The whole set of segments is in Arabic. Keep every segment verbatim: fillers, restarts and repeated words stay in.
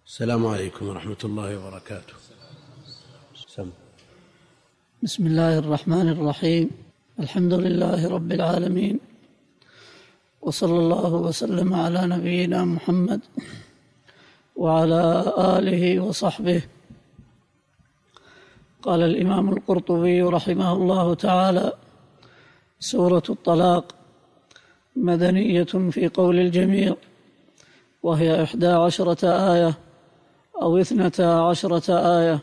السلام عليكم ورحمة الله وبركاته. سم. بسم الله الرحمن الرحيم. الحمد لله رب العالمين، وصلى الله وسلم على نبينا محمد وعلى آله وصحبه. قال الإمام القرطبي رحمه الله تعالى: سورة الطلاق مدنية في قول الجميع، وهي إحدى عشرة آية أو اثنتا عشرة آية.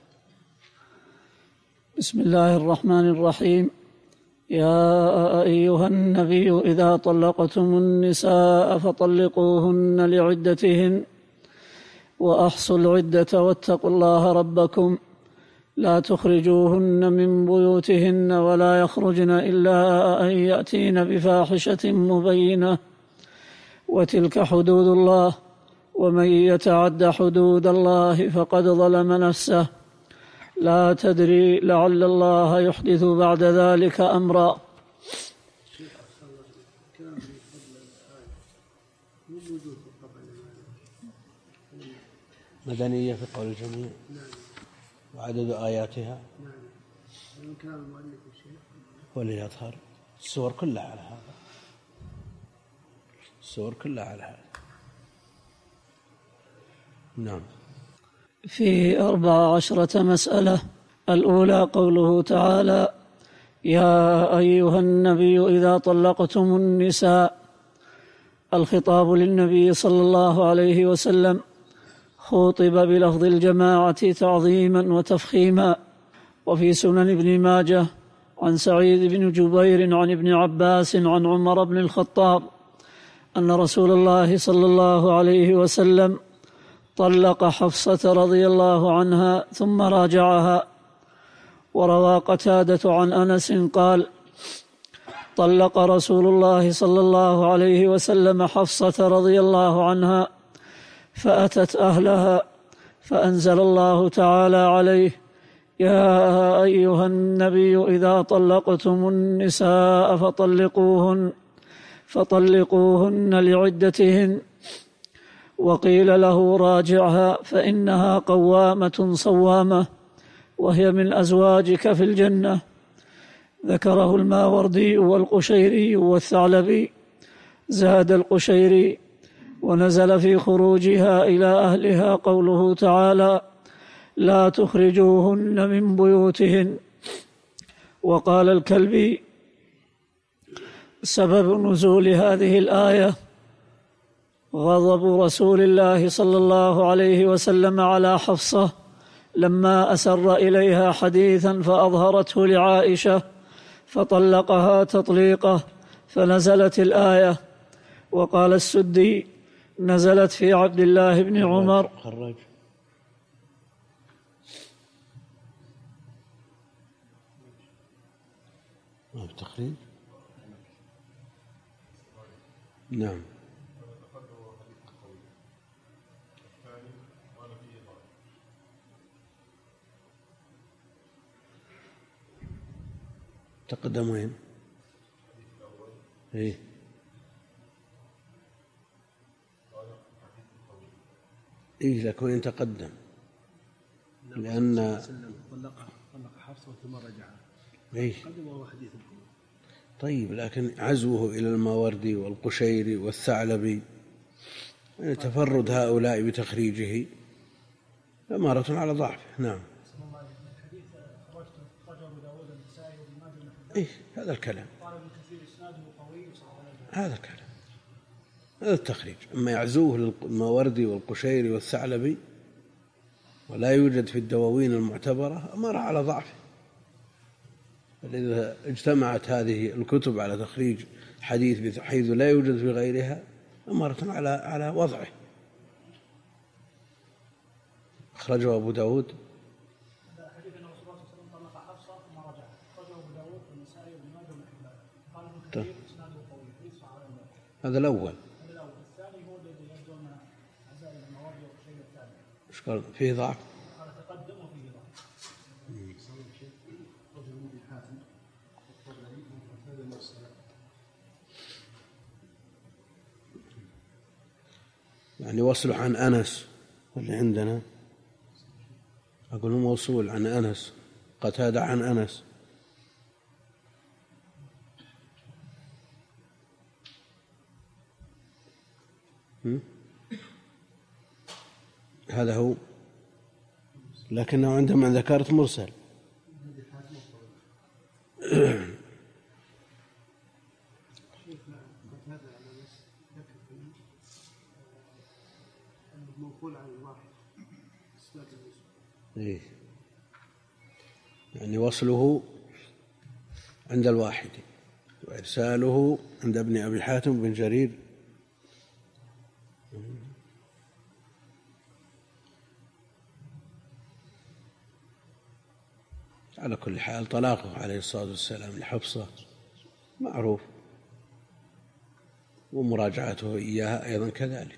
بسم الله الرحمن الرحيم. يا أيها النبي إذا طلقتم النساء فطلقوهن لعدتهن وأحصوا العدة واتقوا الله ربكم لا تخرجوهن من بيوتهن ولا يخرجن إلا أن يأتين بفاحشة مبينة، وتلك حدود الله ومن يتعد حدود الله فقد ظلم نفسه، لا تدري لعل الله يحدث بعد ذلك أمرا. مدنية في قول الجميع وعدد آياتها وليظهر السور كلها على هذا، السور كلها على هذا. نعم. في أربع عشرة مسألة. الأولى قوله تعالى: يا أيها النبي إذا طلقتم النساء. الخطاب للنبي صلى الله عليه وسلم خوطب بلفظ الجماعة تعظيما وتفخيما. وفي سنن ابن ماجه عن سعيد بن جبير عن ابن عباس عن عمر بن الخطاب أن رسول الله صلى الله عليه وسلم طلق حفصة رضي الله عنها ثم راجعها. وروى قتادة عن أنس قال: طلق رسول الله صلى الله عليه وسلم حفصة رضي الله عنها فأتت أهلها فأنزل الله تعالى عليه: يا أيها النبي إذا طلقتم النساء فطلقوهن فطلقوهن لعدتهن. وقيل له: راجعها فإنها قوامة صوامة وهي من أزواجك في الجنة. ذكره الماوردي والقشيري والثعلبي. زاد القشيري: ونزل في خروجها إلى أهلها قوله تعالى: لا تخرجوهن من بيوتهن. وقال الكلبي: سبب نزول هذه الآية غضب رسول الله صلى الله عليه وسلم على حفصة لما أسر إليها حديثا فأظهرته لعائشة فطلقها تطليقه فنزلت الآية. وقال السدي: نزلت في عبد الله بن عمر. خرج. ما في تخريج. نعم. تقدم وين؟ ايه ايه لك وين تقدم؟ لأن طلق طلق حفصة ثم رجعها. ايه قدم وهو حديث. طيب، لكن عزوه إلى الماوردي والقشيري والثعلبي، يعني تفرد هؤلاء بتخريجه أمارة على ضعفه. نعم. إيه هذا الكلام، هذا الكلام، هذا التخريج. أما يعزوه للماوردي والقشيري والثعلبي ولا يوجد في الدواوين المعتبرة أمارة على ضعفه. فإذا اجتمعت هذه الكتب على تخريج حديث بحيث لا يوجد في غيرها أمارة على على وضعه. أخرجه أبو داود. هذا الأول. الثاني هو الذي يبدو أن عزائم المواد والشيء الثاني. إيش قال فيه ضعف؟ قال تقدم وفيه ضعف. يعني وصله عن أنس اللي عندنا أقول موصول عن أنس، قتادة عن أنس. هذا هو، لكنه عندما ذكرت مرسل. إيه؟ يعني وصله عند الواحد وإرساله عند ابن أبي حاتم بن جرير. على كل حال طلاقه عليه الصلاة والسلام لحفصة معروف، ومراجعته إياها أيضا كذلك،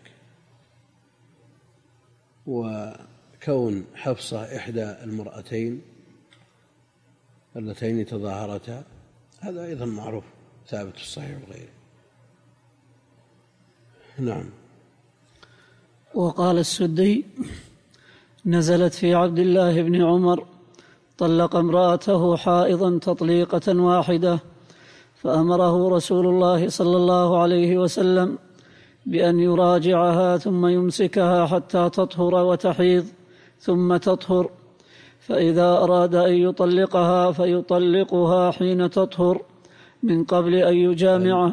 وكون حفصة إحدى المرأتين اللتين تظاهرتا هذا أيضا معروف ثابت في الصحيح وغيره. نعم. وقال السدي: نزلت في عبد الله بن عمر طلق امرأته حائضا تطليقة واحدة، فأمره رسول الله صلى الله عليه وسلم بأن يراجعها ثم يمسكها حتى تطهر وتحيض ثم تطهر، فإذا أراد أن يطلقها فيطلقها حين تطهر من قبل أن يجامع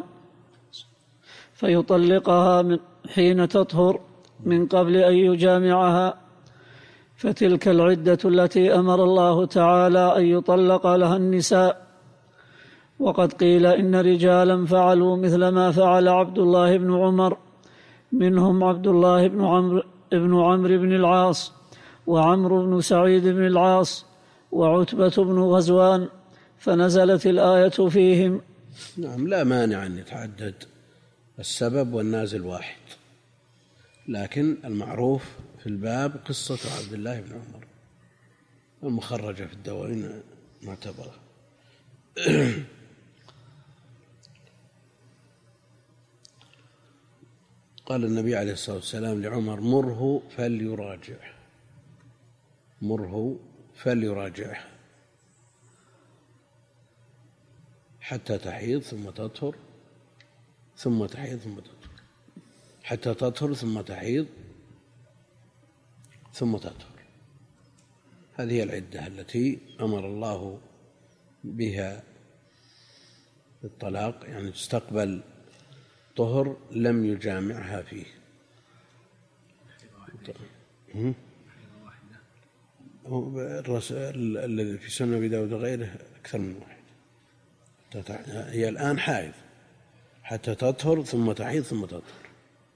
فيطلقها من حين تطهر من قبل أن يجامعها، فتلك العدة التي أمر الله تعالى أن يطلق لها النساء. وقد قيل إن رجالا فعلوا مثل ما فعل عبد الله بن عمر، منهم عبد الله بن عمرو بن عمرو بن العاص، وعمرو بن سعيد بن العاص، وعتبة بن غزوان، فنزلت الآية فيهم. نعم، لا مانع أن يتعدد السبب والنازل واحد، لكن المعروف في الباب قصة عبد الله بن عمر المخرجة في الدواوين معتبرة. قال النبي عليه الصلاة والسلام لعمر: مره فليراجعه، مره فليراجعه حتى تحيض ثم تطهر ثم تحيض ثم تطهر، حتى تطهر ثم تحيض ثم تطهر. هذه العدة التي أمر الله بها الطلاق، يعني تستقبل طهر لم يجامعها فيه. الذي في سنة أبي داود وغيره أكثر من واحد. هي الآن حائض حتى تطهر ثم تحيض ثم تطهر.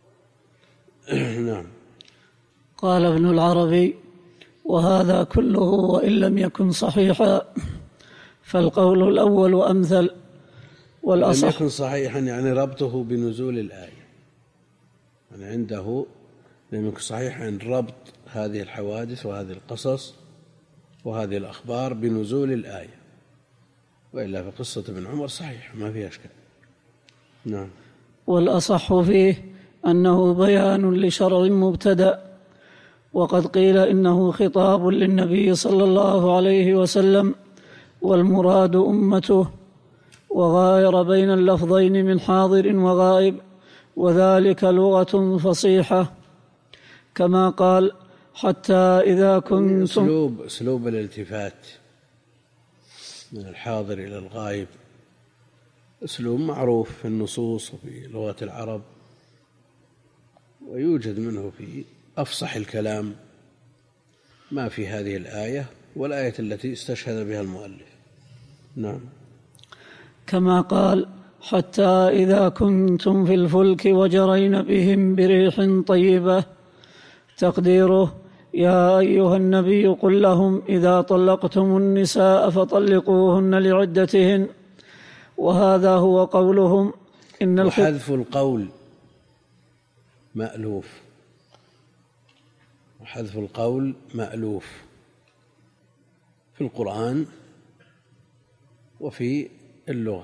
نعم. قال ابن العربي: وهذا كله وإن لم يكن صحيحا فالقول الأول أمثل والأصح. لم يكن صحيحا يعني ربطه بنزول الآية، يعني عنده لم يكن صحيحا عن ربط هذه الحوادث وهذه القصص وهذه الأخبار بنزول الآية، وإلا فقصة ابن عمر صحيح ما فيها أشكال. نعم. والأصح فيه أنه بيان لشرع مبتدأ، وقد قيل إنه خطاب للنبي صلى الله عليه وسلم والمراد أمته، وغاير بين اللفظين من حاضر وغائب، وذلك لغة فصيحة، كما قال: حتى إذا كنتم. أسلوب, أسلوب الالتفات من الحاضر إلى الغائب أسلوب معروف في النصوص وفي لغة العرب، ويوجد منه في أفصح الكلام ما في هذه الآية والآية التي استشهد بها المؤلف. نعم. كما قال: حتى إذا كنتم في الفلك وجرين بهم بريح طيبة، تقديره: يا أيها النبي قل لهم إذا طلقتم النساء فطلقوهن لعدتهن. وهذا هو قولهم إن وحذف القول مألوف، وحذف القول مألوف في القرآن وفي اللغة.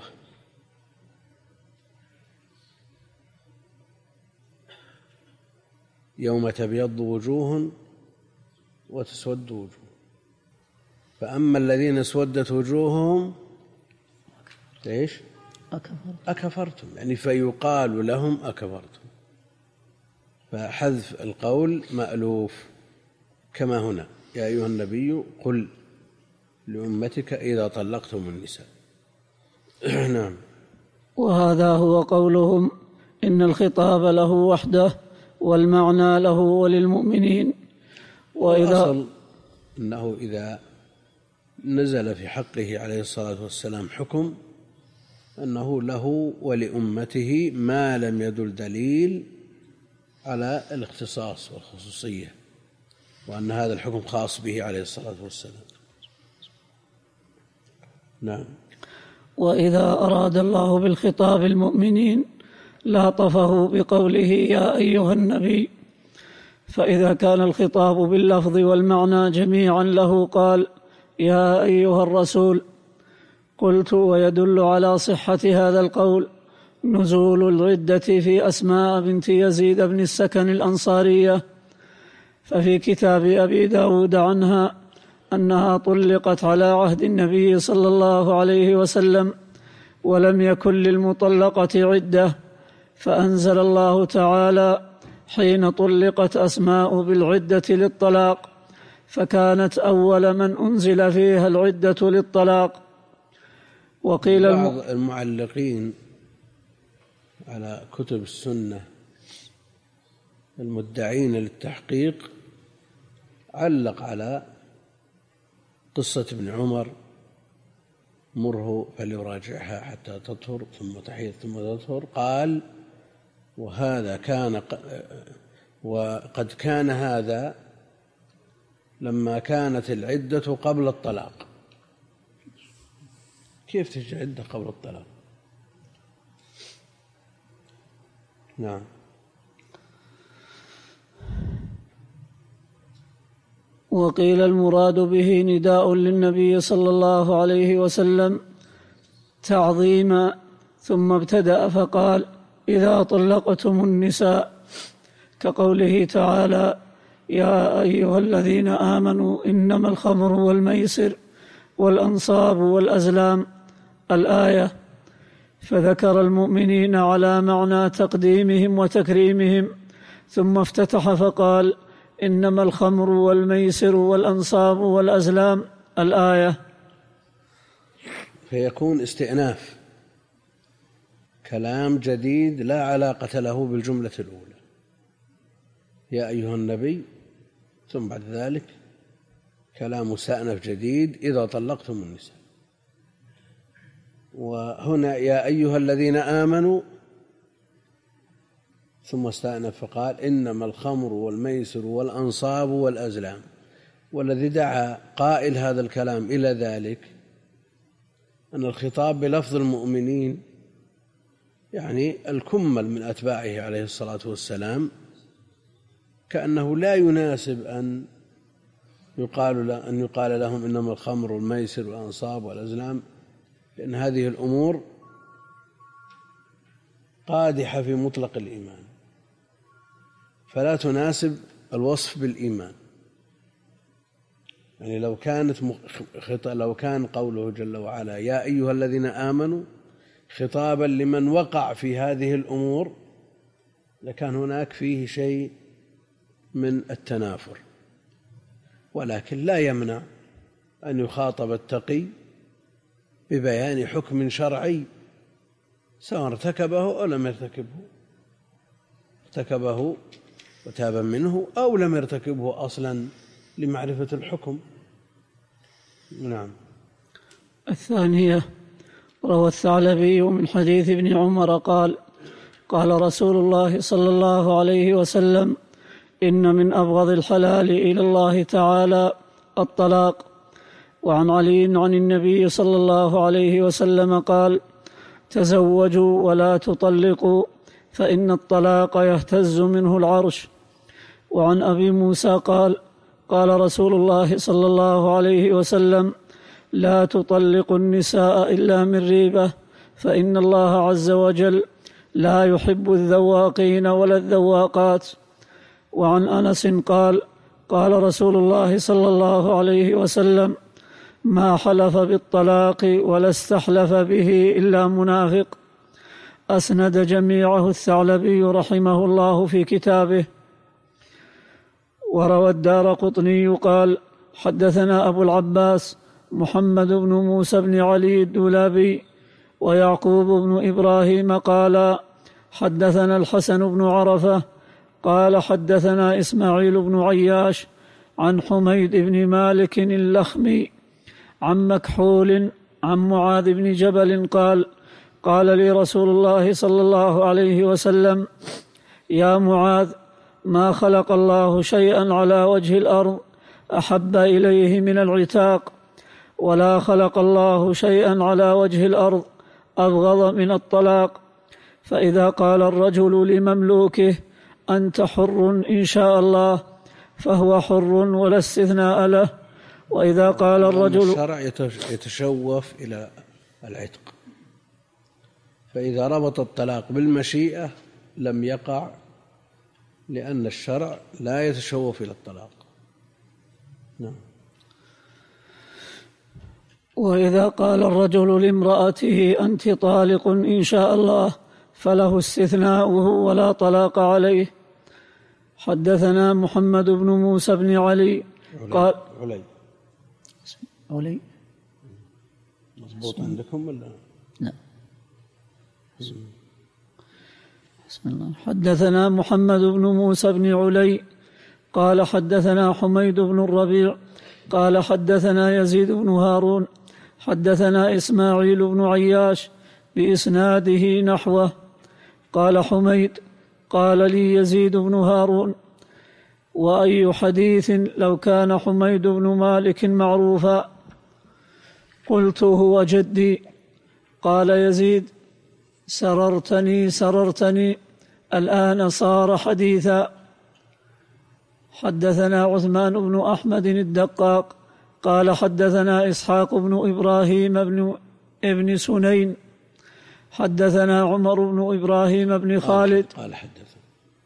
يوم تبيض وجوه وتسود وجوه، فأما الذين اسودت وجوههم إيش؟ أكفرتم. أكفرتم، يعني فيقال لهم أكفرتم، فحذف القول مألوف كما هنا: يا أيها النبي قل لأمتك إذا طلقتم النساء. نعم. وهذا هو قولهم إن الخطاب له وحده والمعنى له وللمؤمنين. وإذا أصل أنه إذا نزل في حقه عليه الصلاة والسلام حكم أنه له ولأمته ما لم يدل دليل على الاختصاص والخصوصية، وأن هذا الحكم خاص به عليه الصلاة والسلام. نعم. وإذا أراد الله بالخطاب المؤمنين لاطفه بقوله يا أيها النبي، فإذا كان الخطاب باللفظ والمعنى جميعا له قال يا أيها الرسول. قلت: ويدل على صحة هذا القول نزول الردة في أسماء بنت يزيد بن السكن الأنصارية، ففي كتاب أبي داود عنها أنها طلقت على عهد النبي صلى الله عليه وسلم ولم يكن للمطلقة عدة، فأنزل الله تعالى حين طلقت أسماء بالعدة للطلاق، فكانت أول من أنزل فيها العدة للطلاق. وقيل بعض المعلقين على كتب السنة المدعين للتحقيق علق على قصة ابن عمر: مره فليراجعها حتى تطهر ثم تحيض ثم تطهر. قال: وهذا كان وقد كان هذا لما كانت العدة قبل الطلاق. كيف تجي عدة قبل الطلاق؟ نعم. وقيل المراد به نداء للنبي صلى الله عليه وسلم تعظيما، ثم ابتدأ فقال إذا طلقتم النساء، كقوله تعالى يا أيها الذين آمنوا إنما الخمر والميسر والأنصاب والأزلام الآية، فذكر المؤمنين على معنى تقديمهم وتكريمهم، ثم افتتح فقال إنما الخمر والميسر والأنصاب والأزلام الآية. فيكون استئناف كلام جديد لا علاقة له بالجملة الأولى: يا أيها النبي، ثم بعد ذلك كلام مستأنف جديد: إذا طلقتم النساء. وهنا يا أيها الذين آمنوا، ثم استأنف فقال إنما الخمر والميسر والأنصاب والأزلام. والذي دعا قائل هذا الكلام إلى ذلك أن الخطاب بلفظ المؤمنين يعني الكمل من أتباعه عليه الصلاة والسلام، كأنه لا يناسب أن يقال أن يقال لهم إنما الخمر والميسر والأنصاب والأزلام، لأن هذه الأمور قادحة في مطلق الإيمان، فلا تناسب الوصف بالإيمان. يعني لو كانت لو كان قوله جل وعلا يا أيها الذين آمنوا خطابا لمن وقع في هذه الأمور لكان هناك فيه شيء من التنافر، ولكن لا يمنع أن يخاطب التقي ببيان حكم شرعي سواء ارتكبه أو لم يرتكبه، ارتكبه وتاب منه أو لم يرتكبه أصلا لمعرفة الحكم. نعم. الثانية: روى الثعلبي من حديث ابن عمر قال قال رسول الله صلى الله عليه وسلم إن من أبغض الحلال إلى الله تعالى الطلاق. وعن علي عن النبي صلى الله عليه وسلم قال تزوجوا ولا تطلقوا فإن الطلاق يهتز منه العرش. وعن أبي موسى قال قال رسول الله صلى الله عليه وسلم لا تطلقوا النساء إلا من ريبة، فإن الله عز وجل لا يحب الذواقين ولا الذواقات. وعن أنس قال قال رسول الله صلى الله عليه وسلم ما حلف بالطلاق ولا استحلف به إلا منافق. أسند جميعه الثعلبي رحمه الله في كتابه. وروى الدارقطني قال حدثنا أبو العباس محمد بن موسى بن علي الدولابي ويعقوب بن إبراهيم قال حدثنا الحسن بن عرفة قال حدثنا إسماعيل بن عياش عن حميد بن مالك اللخمي عن مكحول عن معاذ بن جبل قال قال لي رسول الله صلى الله عليه وسلم يا معاذ ما خلق الله شيئا على وجه الأرض أحب إليه من العتاق ولا خلق الله شيئا على وجه الأرض أبغض من الطلاق. فإذا قال الرجل لمملوكه أنت حر إن شاء الله فهو حر ولا استثناء له. وإذا قال الرجل الشرع يتشوف إلى العتق، فإذا ربط الطلاق بالمشيئة لم يقع، لأن الشرع لا يتشوف إلى الطلاق. نعم. وإذا قال الرجل لامرأته أنت طالق إن شاء الله فله استثناؤه ولا طلاق عليه. حدثنا محمد بن موسى بن علي قال علي علي مضبوط عندكم ولا لا؟ بسم الله. حدثنا محمد بن موسى بن علي قال حدثنا حميد بن الربيع قال حدثنا يزيد بن هارون حدثنا إسماعيل بن عياش بإسناده نحوه. قال حميد قال لي يزيد بن هارون وأي حديث لو كان حميد بن مالك معروفا؟ قلت هو جدي. قال يزيد سررتني سررتني الآن صار حديثا. حدثنا عثمان بن أحمد الدقاق قال حدثنا إسحاق بن إبراهيم بن ابن سنين حدثنا عمر بن إبراهيم بن خالد قال حدثنا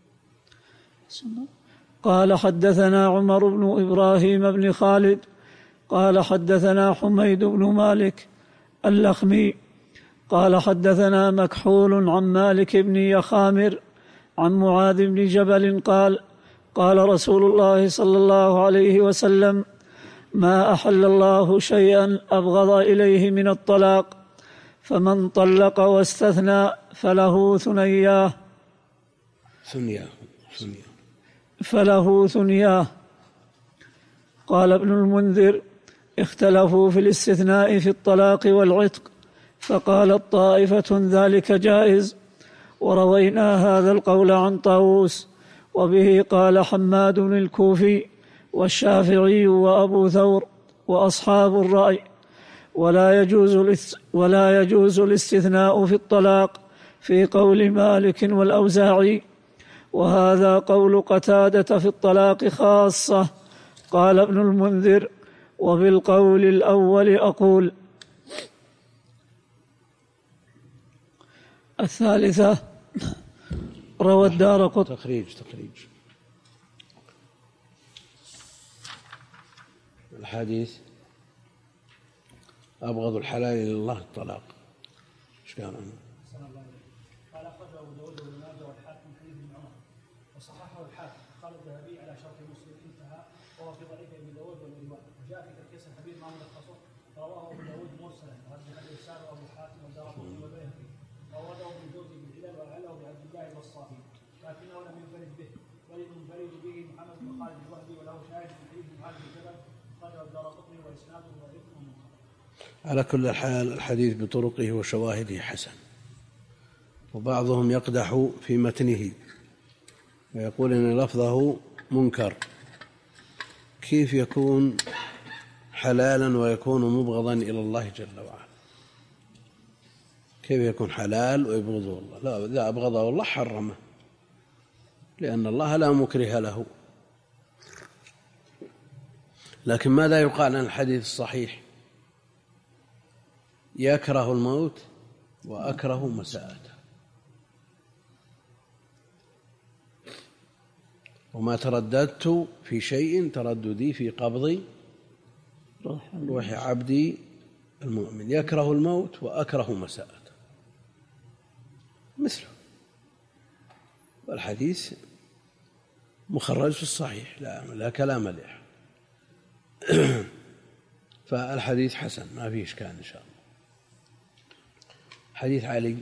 قال حدثنا عمر بن إبراهيم بن خالد قال حدثنا حميد بن مالك اللخمي قال حدثنا مكحول عن مالك بن يخامر عن معاذ بن جبل قال قال رسول الله صلى الله عليه وسلم ما أحل الله شيئا أبغض إليه من الطلاق فمن طلق واستثنى فله ثنياه ثنياه فله ثنياه. قال ابن المنذر اختلفوا في الاستثناء في الطلاق والعتق فقالت طائفة ذلك جائز، وروينا هذا القول عن طاووس وبه قال حماد الكوفي والشافعي وأبو ثور وأصحاب الرأي، ولا يجوز ولا يجوز الاستثناء في الطلاق في قول مالك والأوزاعي، وهذا قول قتادة في الطلاق خاصة. قال ابن المنذر وبالقول الأول أقول. الثالثة روى الدارقطني تخريج تخريج الحديث أبغض الحلال إلى الله الطلاق. ايش قال عنه؟ قال أخرجه أبو داود وابن ماجه والحاكم حديث ابن عمر وصححه الحاكم قال الذهبي على شرط مسلم انتهى وهو في طريق ابن داود والرواية. وجاء في تركيز الحديث ما ملخصه رواه أبو داود مرسلا وهذا الحديث سار أبو حاتم والدارقطني والبيهقي وورده ابن جوزي بالعلل وأعله بعبد الله الوصافي لكنه لم ينفرد به، وللمنفرد به محمد بن خالد الوهبي وله شاهد من حديث معاذ بن جبل أخرجه الدارقطني وإسناده ضعيف ومنقطع. على كل حال الحديث بطرقه وشواهده حسن، وبعضهم يقدح في متنه ويقول إن لفظه منكر. كيف يكون حلالا ويكون مبغضا إلى الله جل وعلا؟ كيف يكون حلال ويبغضه الله؟ لا، إذا أبغضه الله حرمه، لأن الله لا مكره له. لكن ماذا يقال عن الحديث الصحيح؟ يكره الموت وأكره مساءته. وما ترددت في شيء ترددي في قبض روح عبدي المؤمن يكره الموت وأكره مساءته مثله. والحديث مخرج في الصحيح لا, لا كلام له. فالحديث حسن ما فيه إشكال إن شاء الله. حديث علي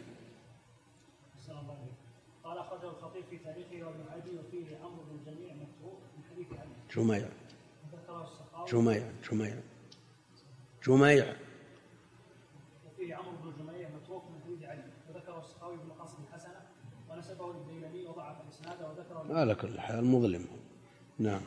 قال أخرجه الخطيب في تاريخه وابن عدي وفيه عمرو بن الجميع متروك من حديث علي. جميع جميع جميع جميع وفيه عمرو بن الجميع متروك من حديث علي وذكره السخاوي بمقاصد الحسنة ونسبه للديلمي وضعف الإسناد وذكره على كل حال مظلم. نعم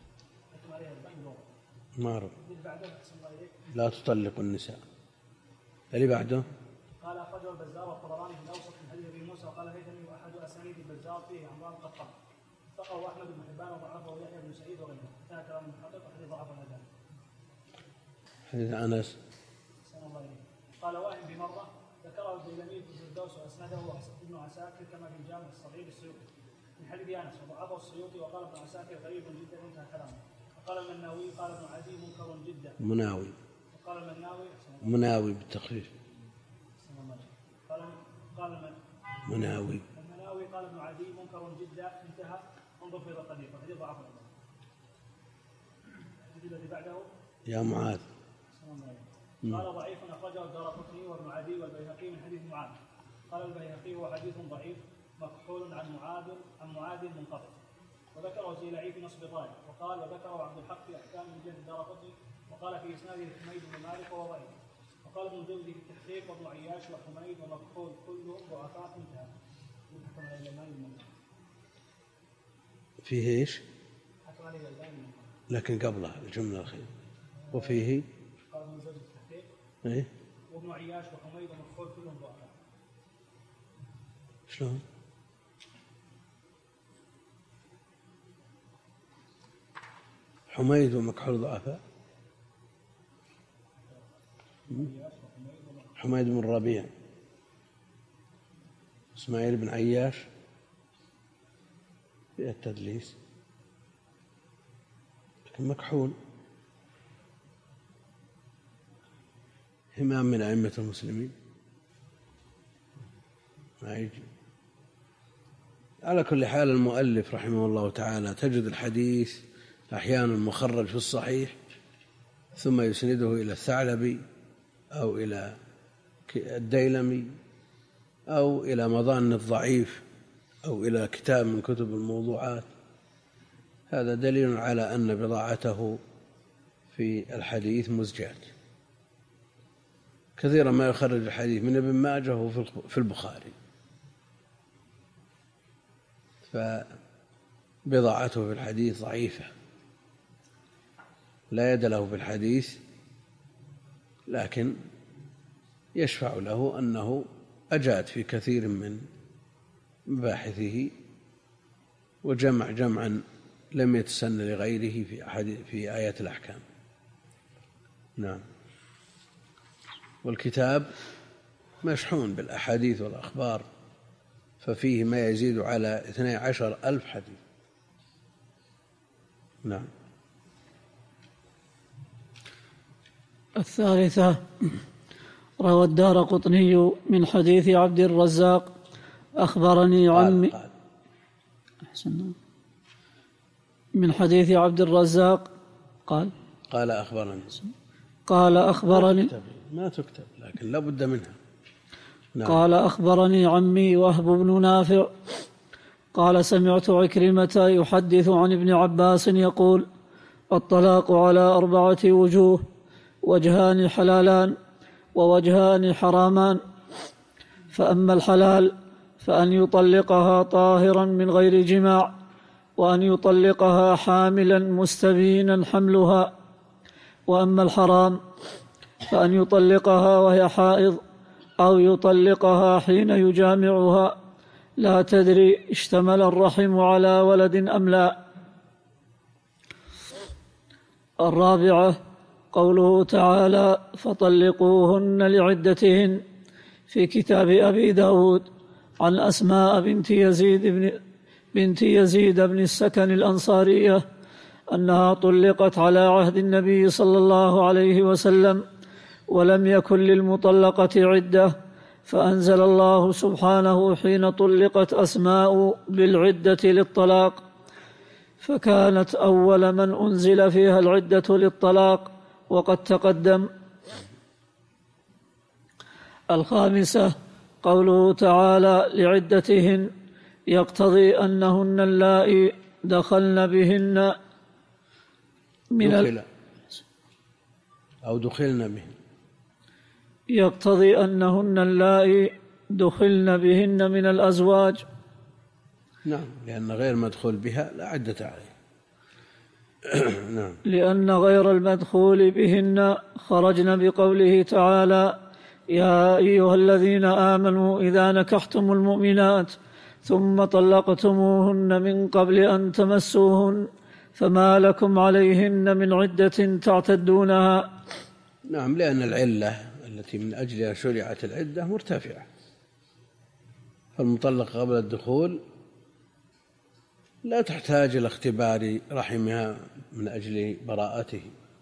ما رب. لا تطلق النساء. اللي بعده قال أخرجه البزار والطبراني في الأوسط من حديث أبي موسى وقال هيثمي وأحد أسانيد البزار فيه عمران القطان اتقوا أحمد بن حبان وضعفه ويحيى بن سعيد وغيره انتهى كلام المحقق وحديث ضعف الأذان. حديث أنس قال واهم بمرة ذكره الديلمي في الفردوس وأسنده ابن عساكر كما في الجامع الصغير السيوطي من حديث أنس وضعفه السيوطي وقال ابن عساكر غريب جدا انتهى كلامه. وقال المناوي قال ابن عدي منكر جدا. مناوي وقال المناوي مناوي بالتخفيف. قال قال من مناوي المناوي قال ابن عدي منكر جدا انتهى. انظر في القدير وحديث ضعف الأذان. الذي بعده يا معاذ قال ضعيف أخرجه الدارقطني وابن عدي والبيهقي من حديث معاذ. قال البيهقي هو حديث ضعيف مكحول عن معاذ عن معاذ منقطع وذكره الزيلعي في نصب طالب وقال وذكره عبد الحق في أحكام من جهة الدارقطني وقال في إسناده حميد بن مالك وهو ضعيف. وقال ابن الجوزي في التحقيق وابن عياش وحميد ومكحول كلهم ضعفاء انتهى. فيه ايش؟ لكن قبله الجملة الأخيرة وفيه قال ابن الجوزي في التحقيق ايه وابن عياش وحميد ومكحول كلهم ضعفاء. شلون؟ حميد ومكحول ضعفاء. حميد بن الربيع إسماعيل بن عياش في التدليس لكن مكحول إمام من أئمة المسلمين ما يجي. على كل حال المؤلف رحمه الله تعالى تجد الحديث أحيانا مخرج في الصحيح ثم يسنده إلى الثعلبي أو إلى الديلمي أو إلى مظان الضعيف أو إلى كتاب من كتب الموضوعات. هذا دليل على أن بضاعته في الحديث مزجات. كثيرا ما يخرج الحديث من ابن ماجه وفي البخاري فبضاعته في الحديث ضعيفة لا يد له في الحديث لكن يشفع له أنه أجاد في كثير من مباحثه وجمع جمعا لم يتسن لغيره في أحد في آيات الأحكام. نعم. والكتاب مشحون بالأحاديث والأخبار ففيه ما يزيد على اثني عشر ألف حديث. نعم. الثالثة روى الدارقطني من حديث عبد الرزاق أخبرني عمي أحسن من حديث عبد الرزاق قال قال أخبرني قال أخبرني ما تكتب لكن لا بد منها. نعم. قال أخبرني عمي وهب بن نافع قال سمعت عكرمة يحدث عن ابن عباس يقول الطلاق على أربعة وجوه وجهان حلالان ووجهان حرامان فأما الحلال فأن يطلقها طاهرا من غير جماع وأن يطلقها حاملا مستبينا حملها وأما الحرام فأن يطلقها وهي حائض أو يطلقها حين يجامعها لا تدري اشتمل الرحم على ولد أم لا. الرابعة قوله تعالى فطلقوهن لعدتهن في كتاب أبي داود عن أسماء بنت يزيد بن بنت يزيد بن السكن الأنصارية أنها طلقت على عهد النبي صلى الله عليه وسلم ولم يكن للمطلقة عدة، فأنزل الله سبحانه حين طلقت أسماء بالعدة للطلاق، فكانت أول من أنزل فيها العدة للطلاق وقد تقدم. الخامسة قوله تعالى لعدتهن يقتضي أنهن اللائي دخلن بهن من دخل أو دخلن بهن يقتضي أنهن اللائي دخلن بهن من الأزواج. نعم، لأن غير مدخول بها لا عدة عليه. نعم. لأن غير المدخول بهن خرجن بقوله تعالى يا أيها الذين آمنوا إذا نكحتم المؤمنات ثم طلقتموهن من قبل أن تمسوهن فما لكم عليهن من عدة تعتدونها. نعم، لأن العلة التي من أجلها شرعت العدة مرتفعة، فالمطلقة قبل الدخول لا تحتاج إلى اختبار رحمها من أجل براءته،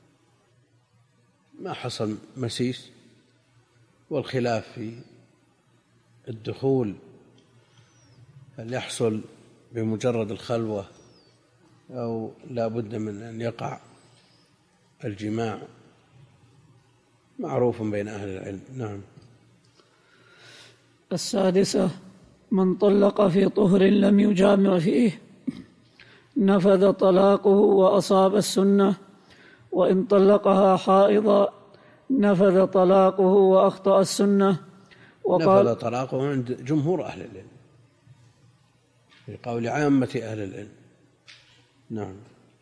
ما حصل مسيس، والخلاف في الدخول هل يحصل بمجرد الخلوة أو لا بد من أن يقع الجماع معروف بين أهل العلم. نعم. السادسة من طلق في طهر لم يجامع فيه نفذ طلاقه وأصاب السنة، وإن طلقها حائضا نفذ طلاقه وأخطأ السنة. وقال نفذ طلاقه عند جمهور أهل العلم في قول عامة أهل العلم. نعم.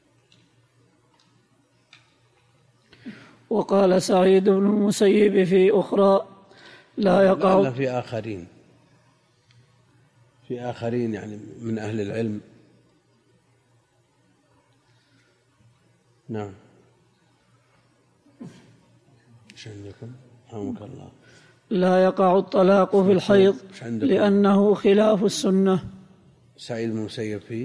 وقال سعيد بن المسيب في أخرى لا يقع لا في آخرين في آخرين يعني من أهل العلم. نعم. ايش عندكم؟ رحمك الله. لا يقع الطلاق في الحيض لأنه خلاف السنة. سعيد بن المسيب فيه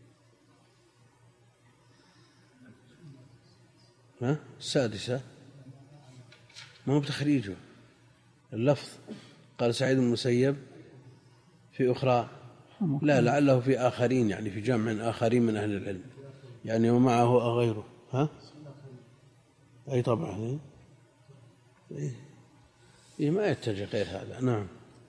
ها السادسة ما هو بتخريجه اللفظ، قال سعيد بن المسيب في أخرى، لا لعله في آخرين يعني في جمع آخرين من أهل العلم يعني ومعه غيره. ها أي طبعا إيه؟ إيه ما يتجه غير هذا. نعم.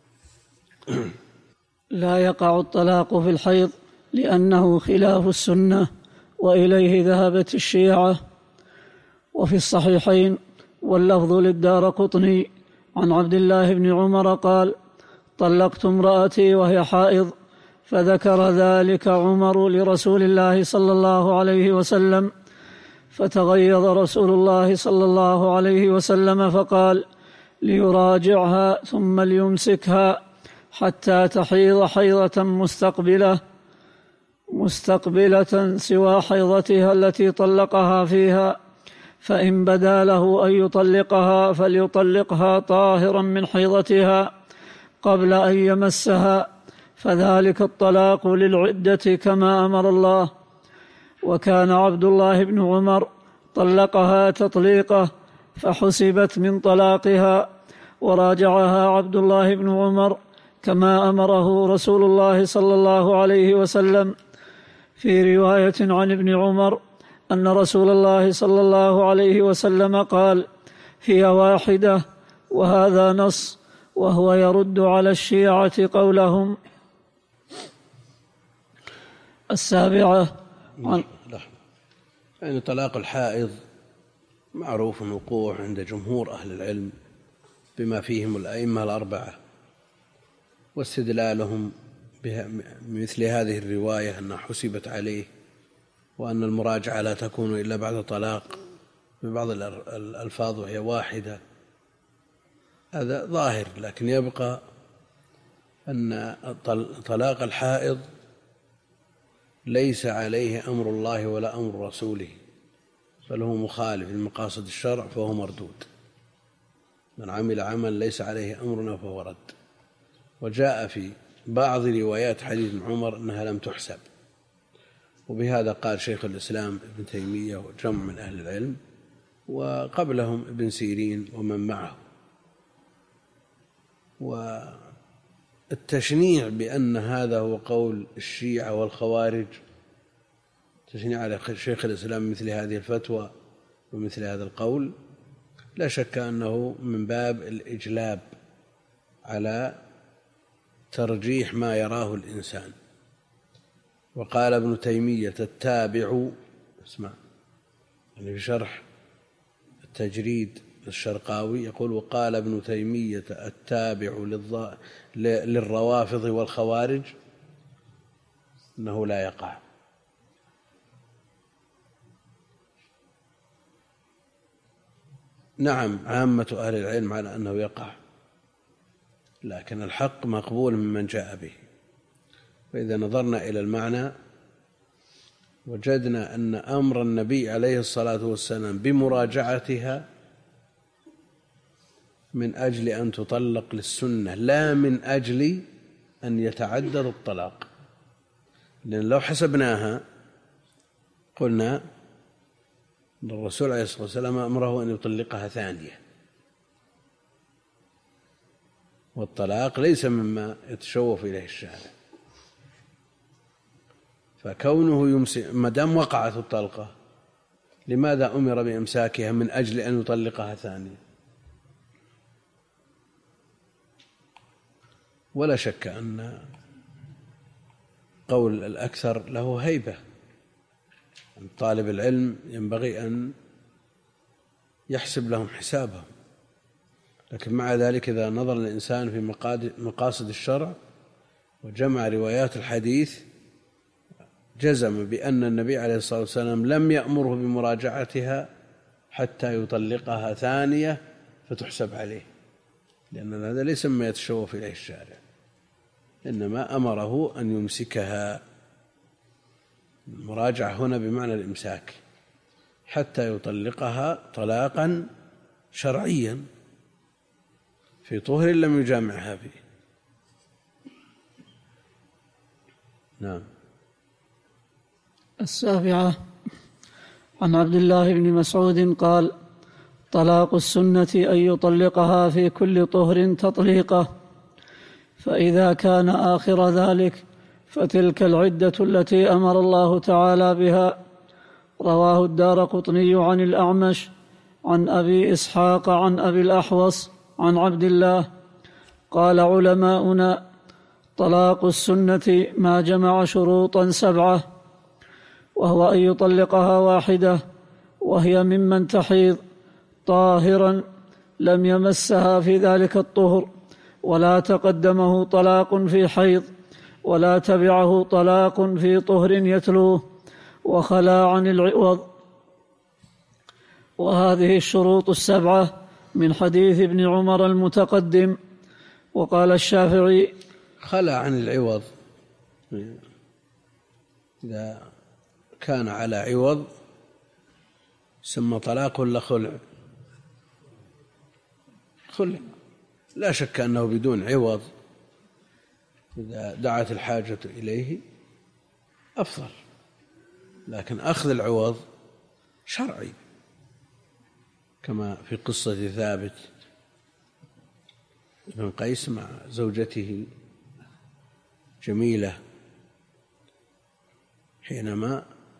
لا يقع الطلاق في الحيض لأنه خلاف السنة وإليه ذهبت الشيعة. وفي الصحيحين واللفظ للدارقطني عن عبد الله بن عمر قال طلقت امرأتي وهي حائض، فذكر ذلك عمر لرسول الله صلى الله عليه وسلم، فتغيظ رسول الله صلى الله عليه وسلم فقال ليراجعها ثم ليمسكها حتى تحيض حيضة مستقبلة مستقبلة سوى حيضتها التي طلقها فيها، فإن بدا له أن يطلقها فليطلقها طاهرا من حيضتها قبل أن يمسها، فذلك الطلاق للعدة كما أمر الله. وكان عبد الله بن عمر طلقها تطليقه فحسبت من طلاقها، وراجعها عبد الله بن عمر كما أمره رسول الله صلى الله عليه وسلم. في رواية عن ابن عمر أن رسول الله صلى الله عليه وسلم قال هي واحدة، وهذا نص، وهو يرد على الشيعة قولهم. السابعة عن يعني طلاق الحائض معروف وقوع عند جمهور أهل العلم بما فيهم الأئمة الأربعة، واستدلالهم بمثل هذه الرواية أنها حسبت عليه، وأن المراجعة لا تكون إلا بعد طلاق ببعض الألفاظ وهي واحدة، هذا ظاهر. لكن يبقى أن طلاق الحائض ليس عليه أمر الله ولا أمر رسوله، بل هو مخالف لمقاصد الشرع فهو مردود. من عمل عمل ليس عليه أمرنا فهو رد. وجاء في بعض روايات حديث ابن عمر أنها لم تحسب، وبهذا قال شيخ الإسلام ابن تيمية وجمع من أهل العلم، وقبلهم ابن سيرين ومن معه. والتشنيع بأن هذا هو قول الشيعة والخوارج، تشنيع على شيخ الإسلام مثل هذه الفتوى ومثل هذا القول، لا شك أنه من باب الإجلاب على ترجيح ما يراه الإنسان. وقال ابن تيمية التابع، اسمع، يعني في شرح التجريد الشرقاوي يقول: وقال ابن تيمية التابع للروافض والخوارج أنه لا يقع. نعم، عامة أهل العلم على أنه يقع، لكن الحق مقبول ممن جاء به. فإذا نظرنا إلى المعنى وجدنا أن أمر النبي عليه الصلاة والسلام بمراجعتها من أجل أن تطلق للسنة، لا من أجل أن يتعدد الطلاق. لأن لو حسبناها قلنا أن الرسول عليه الصلاة والسلام أمره أن يطلقها ثانية، والطلاق ليس مما يتشوف إليه الشارع، فكونه يمسك ما دام وقعت الطلقة لماذا أمر بإمساكها من أجل أن يطلقها ثانية؟ ولا شك أن قول الأكثر له هيبة. طالب العلم ينبغي أن يحسب لهم حسابهم، لكن مع ذلك إذا نظر الإنسان في مقاصد الشرع وجمع روايات الحديث جزم بأن النبي عليه الصلاة والسلام لم يأمره بمراجعتها حتى يطلقها ثانية فتحسب عليه، لأن هذا ليس مما يتشوف إليه الشارع، إنما أمره أن يمسكها. المراجعة هنا بمعنى الإمساك حتى يطلقها طلاقا شرعيا في طهر لم يجامعها فيه. نعم. السابعة عن عبد الله بن مسعود قال: طلاق السنة أن يطلقها في كل طهر تطليقه، فإذا كان آخر ذلك فتلك العدة التي أمر الله تعالى بها. رواه الدارقطني عن الأعمش عن أبي إسحاق عن أبي الأحوص عن عبد الله قال: علماؤنا: طلاق السنة ما جمع شروطا سبعة، وهو أن يطلقها واحدة وهي ممن تحيض طاهرا لم يمسها في ذلك الطهر، ولا تقدمه طلاق في حيض، ولا تبعه طلاق في طهر يتلوه، وخلا عن العوض. وهذه الشروط السبعة من حديث ابن عمر المتقدم. وقال الشافعي: خلا عن العوض، إذا كان على عوض سمى طلاق ولا خلع؟ خلع، لا شك أنه بدون عوض إذا دعت الحاجة إليه أفضل، لكن أخذ العوض شرعي، كما في قصة ثابت بن قيس مع زوجته جميلة حينما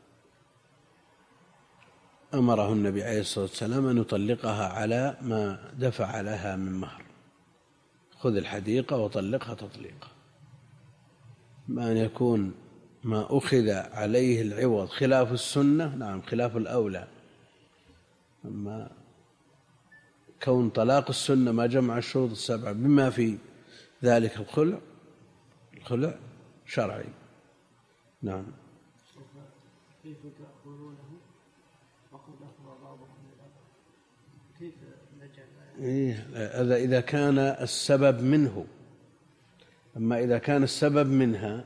أمره النبي عليه الصلاة والسلام أن يطلقها على ما دفع لها من مهر: خذ الحديقة وطلقها تطليقا. ما أن يكون ما أخذ عليه العوض خلاف السنة، نعم خلاف الأولى، أما كون طلاق السنة ما جمع الشروط السبعة بما في ذلك الخلع، الخلع شرعي. نعم. كيف تأخذونه وقد أخذ بعضهم للأخر؟ كيف نجعل هذا إذا كان السبب منه، أما إذا كان السبب منها،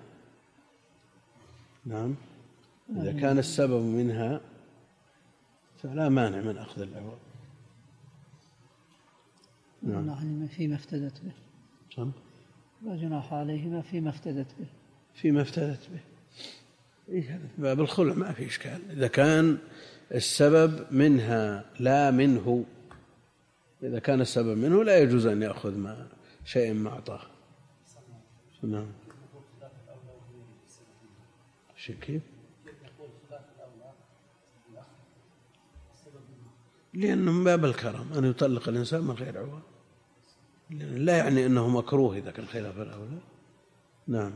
نعم، إذا كان السبب منها فلا مانع من أخذ العوض. نعم. فيما افتدت به. نعم. لا جناح عليهما فيما افتدت به فيما افتدت به. إيه هذا باب الخلع ما في إشكال إذا كان السبب منها لا منه. إذا كان السبب منه لا يجوز أن يأخذ ما شيء ما أعطاه. نعم. شيء كيف؟ لأنه من باب الكرم أن يطلق الإنسان من غير عوض، لا يعني أنه مكروه إذا كان خلاف الأولى. نعم.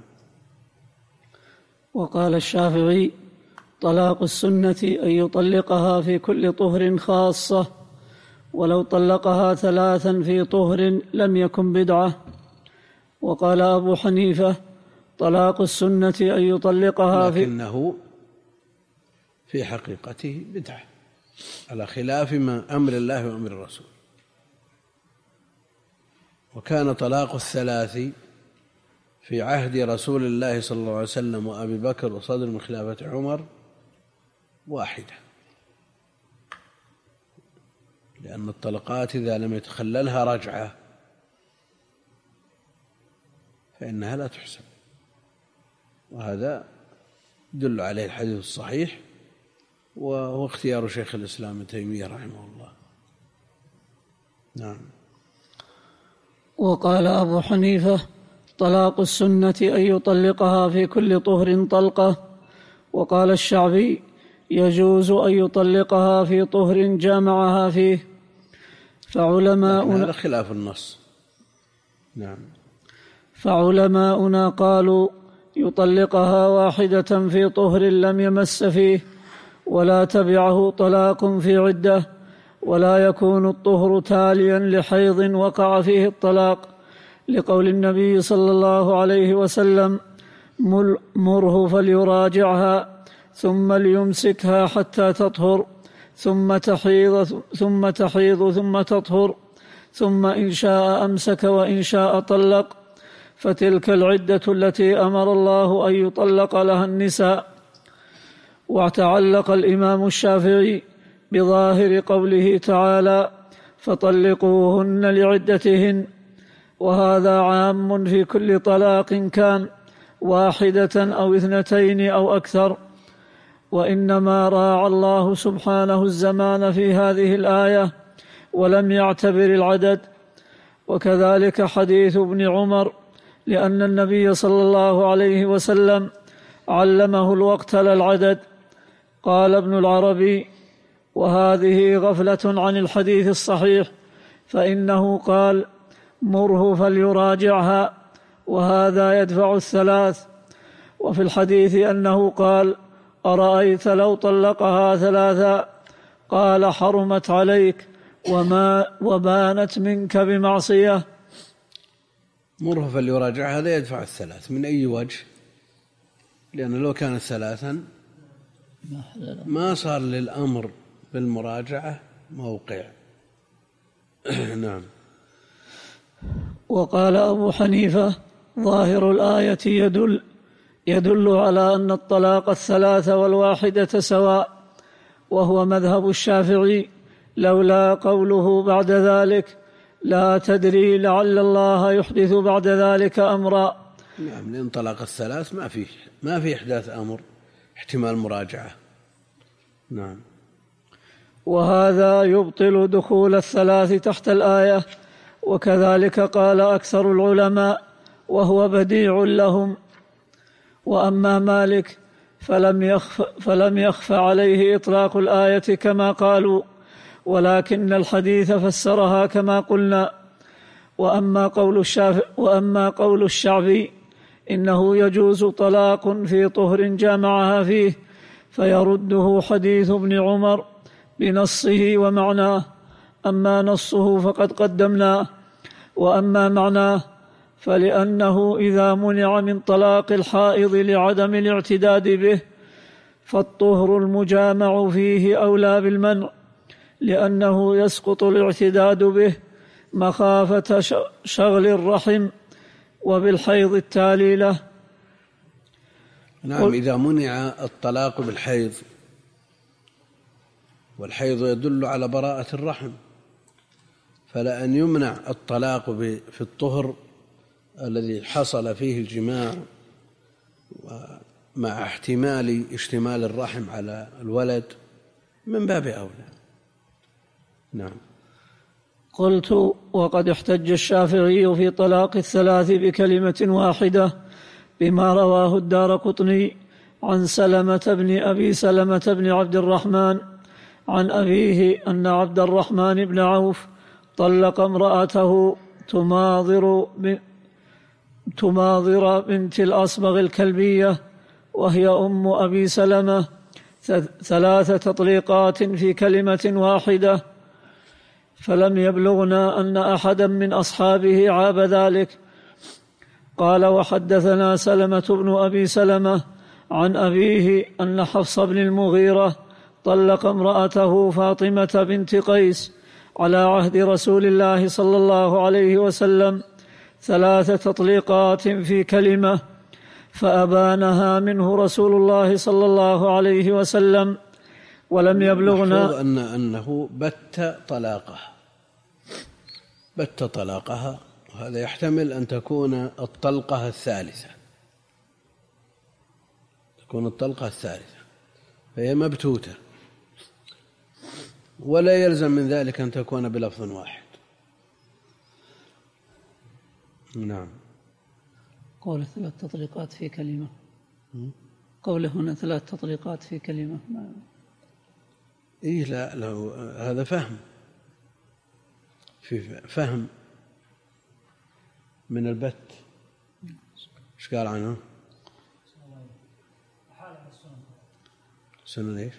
وقال الشافعي: طلاق السنة أن يطلقها في كل طهر خاصة، ولو طلقها ثلاثا في طهر لم يكن بدعة. وقال أبو حنيفة: طلاق السنة أن يطلقها في لكنه في حقيقته بدعة على خلاف ما أمر الله وأمر الرسول. وكان طلاق الثلاث في عهد رسول الله صلى الله عليه وسلم وأبي بكر وصدر من خلافة عمر واحدة، لأن الطلقات إذا لم يتخللها رجعة فإنها لا تحسب، وهذا يدل عليه الحديث الصحيح وهو اختيار شيخ الإسلام ابن تيمية رحمه الله. نعم. وقال أبو حنيفة: طلاق السنة أن يطلقها في كل طهر طلقة. وقال الشعبي: يجوز أن يطلقها في طهر جامعها فيه. فعلماؤنا هذا خلاف النص. نعم. فعلماؤنا قالوا: يطلقها واحدة في طهر لم يمس فيه، ولا تبعه طلاق في عدة، ولا يكون الطهر تاليا لحيض وقع فيه الطلاق، لقول النبي صلى الله عليه وسلم: مره فليراجعها ثم ليمسكها حتى تطهر ثم تحيض ثم تحيض ثم تطهر ثم إن شاء أمسك وإن شاء طلق، فتلك العدة التي أمر الله أن يطلق لها النساء. وتعلق الإمام الشافعي بظاهر قوله تعالى: فطلقوهن لعدتهن، وهذا عام في كل طلاق كان واحدة أو اثنتين أو أكثر، وإنما راعى الله سبحانه الزمان في هذه الآية ولم يعتبر العدد. وكذلك حديث ابن عمر، لأن النبي صلى الله عليه وسلم علمه الوقت لا العدد. قال ابن العربي: وهذه غفلة عن الحديث الصحيح، فإنه قال: مره فليراجعها، وهذا يدفع الثلاث. وفي الحديث أنه قال: أرأيت لو طلقها ثلاثا؟ قال: حرمت عليك وما وبانت منك بمعصية. مره فليراجعها هذا يدفع الثلاث من أي وجه؟ لأنه لو كانت ثلاثا ما صار للأمر بالمراجعة موقع. نعم. وقال أبو حنيفة: ظاهر الآية يدل يدل على أن الطلاق الثلاث والواحدة سواء، وهو مذهب الشافعي، لولا قوله بعد ذلك: لا تدري لعل الله يحدث بعد ذلك أمرا. نعم، لأن طلاق الثلاث ما فيه ما في إحداث أمر، احتمال مراجعة. نعم. وهذا يبطل دخول الثلاث تحت الآية، وكذلك قال أكثر العلماء، وهو بديع لهم. وأما مالك فلم يخف, فلم يخف عليه إطلاق الآية كما قالوا، ولكن الحديث فسرها كما قلنا. وأما قول الشافعي وأما قول الشعبي إنه يجوز طلاق في طهر جامعها فيه، فيرده حديث ابن عمر بنصه ومعناه. أما نصه فقد قدمناه، وأما معناه فلأنه إذا منع من طلاق الحائض لعدم الاعتداد به فالطهر المجامع فيه أولى بالمنع، لأنه يسقط الاعتداد به مخافة شغل الرحم وبالحيض التالي له. نعم. إذا منع الطلاق بالحيض، والحيض يدل على براءة الرحم، فلأن يمنع الطلاق في الطهر الذي حصل فيه الجماع مع احتمال اشتمال الرحم على الولد من باب أولى. نعم. قلت: وقد احتج الشافعي في طلاق الثلاث بكلمة واحدة بما رواه الدارقطني عن سلمة بن أبي سلمة بن عبد الرحمن عن أبيه أن عبد الرحمن بن عوف طلق امرأته تماضر تماضر بنت الأصبغ الكلبية وهي أم أبي سلمة ثلاث تطليقات في كلمة واحدة، فلم يبلغنا أن أحدا من أصحابه عاب ذلك. قال: وحدثنا سلمة بن أبي سلمة عن أبيه أن حفص بن المغيرة طلق امرأته فاطمة بنت قيس على عهد رسول الله صلى الله عليه وسلم ثلاث تطليقات في كلمة، فأبانها منه رسول الله صلى الله عليه وسلم، ولم يبلغنا أن أنه بت طلاقها بت طلاقها وهذا يحتمل أن تكون الطلقة الثالثة تكون الطلقة الثالثة فهي مبتوتة، ولا يلزم من ذلك أن تكون بلفظ واحد. نعم. قول ثلاث تطليقات في كلمة، قوله هنا ثلاث تطليقات في كلمة ما... إيه لا له هذا فهم في فهم من البت. ايش قال عنه؟ سنن ايش؟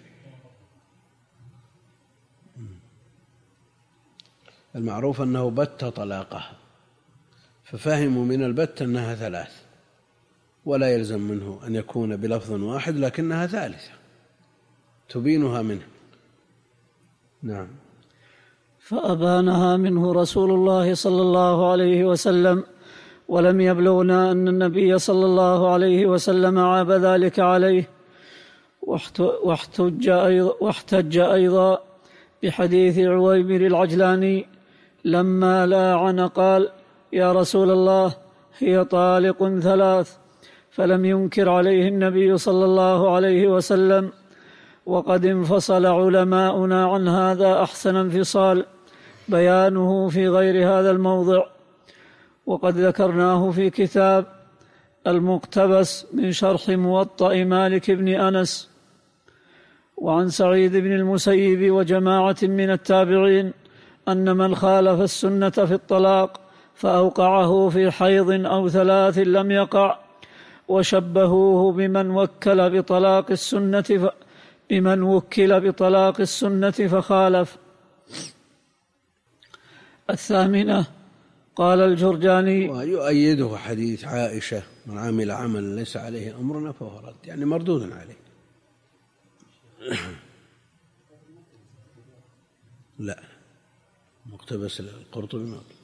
المعروف أنه بت طلاقها، ففهموا من البت أنها ثلاث، ولا يلزم منه أن يكون بلفظ واحد، لكنها ثالثة تبينها منه. نعم. فأبانها منه رسول الله صلى الله عليه وسلم، ولم يبلغنا أن النبي صلى الله عليه وسلم عاب ذلك عليه. واحتج أيضا, واحتج أيضا بحديث عويمر العجلاني لما لاعن قال: يا رسول الله هي طالق ثلاث، فلم ينكر عليه النبي صلى الله عليه وسلم. وقد انفصل علماؤنا عن هذا أحسن انفصال، بيانه في غير هذا الموضع، وقد ذكرناه في كتاب المقتبس من شرح موطأ مالك بن أنس. وعن سعيد بن المسيب وجماعة من التابعين أن من خالف السنة في الطلاق فأوقعه في حيض أو ثلاث لم يقع، وشبهوه بمن وكل بطلاق السنة ف... بمن وكل بطلاق السنة فخالف. الثامنة قال الجرجاني: ويؤيده حديث عائشة: من عمل عملا ليس عليه أمرنا فهو رد، يعني مردود عليه. لا، مقتبس القرطبي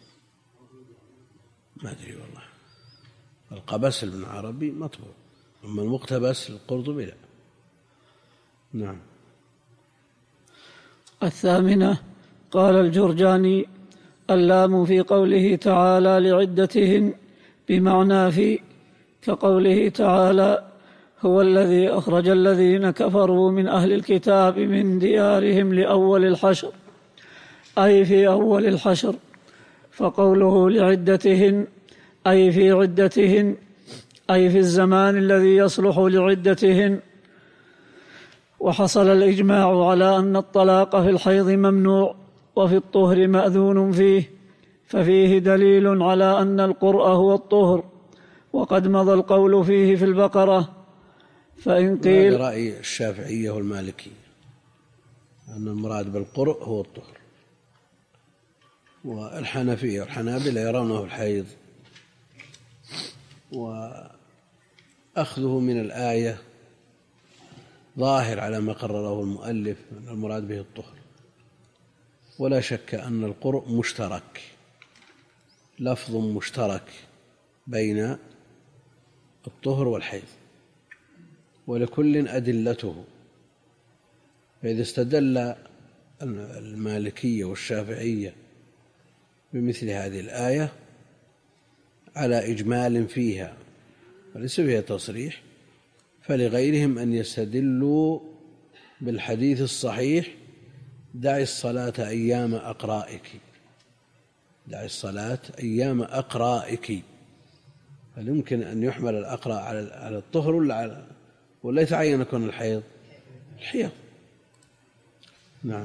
ما أدري والله، القبس ابن عربي مطبوع، أما المقتبس القرطبي لا. نعم. الثامنة قال الجرجاني: اللام في قوله تعالى لعدتهن بمعنى في، كقوله تعالى: هو الذي أخرج الذين كفروا من أهل الكتاب من ديارهم لأول الحشر، أي في أول الحشر. فقوله لعدتهن أي في عدتهن، أي في الزمان الذي يصلح لعدتهن. وحصل الإجماع على أن الطلاق في الحيض ممنوع وفي الطهر مأذون فيه، ففيه دليل على أن القرء هو الطهر، وقد مضى القول فيه في البقرة. فإن قيل هذا رأي الشافعية والمالكية أن المراد بالقرء هو الطهر، والحنفية والحنابلة يرونه الحيض. وأخذه من الآية ظاهر على ما قرره المؤلف أن المراد به الطهر، ولا شك أن القرء مشترك، لفظ مشترك بين الطهر والحيض، ولكل أدلته. فإذا استدل المالكية والشافعية بمثل هذه الآية على إجمال فيها وليس فيها تصريح، فلغيرهم أن يستدلوا بالحديث الصحيح دع الصلاة أيام أقرائك، دع الصلاة أيام أقرائك، هل يمكن أن يحمل الأقراء على الطهر ولا على ولا يتعين يكون الحيض؟ الحيض. نعم.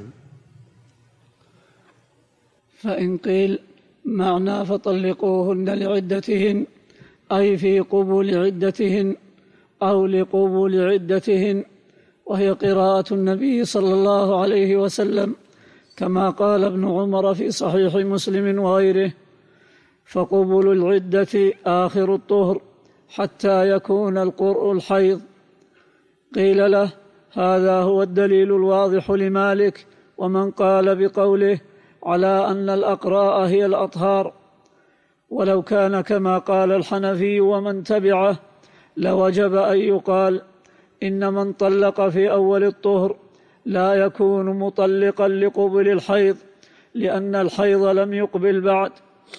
فإن قيل معنى فطلقوهن لعدتهن أي في قبول عدتهن أو لقبول عدتهن، وهي قراءة النبي صلى الله عليه وسلم كما قال ابن عمر في صحيح مسلم وغيره: فقبول العدة آخر الطهر حتى يكون القرء الحيض. قيل له: هذا هو الدليل الواضح لمالك ومن قال بقوله على أن الأقراء هي الأطهار، ولو كان كما قال الحنفي ومن تبعه لوجب أن يقال إن من طلق في أول الطهر لا يكون مطلقا لقبل الحيض، لأن الحيض لم يقبل بعد.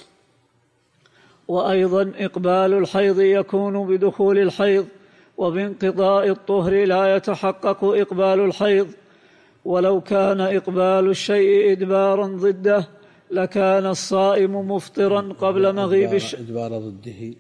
وأيضا إقبال الحيض يكون بدخول الحيض، وبانقضاء الطهر لا يتحقق إقبال الحيض. ولو كان إقبال الشيء إدبارا ضده لكان الصائم مفطرا قبل مغيب الشمس. إدبار ضده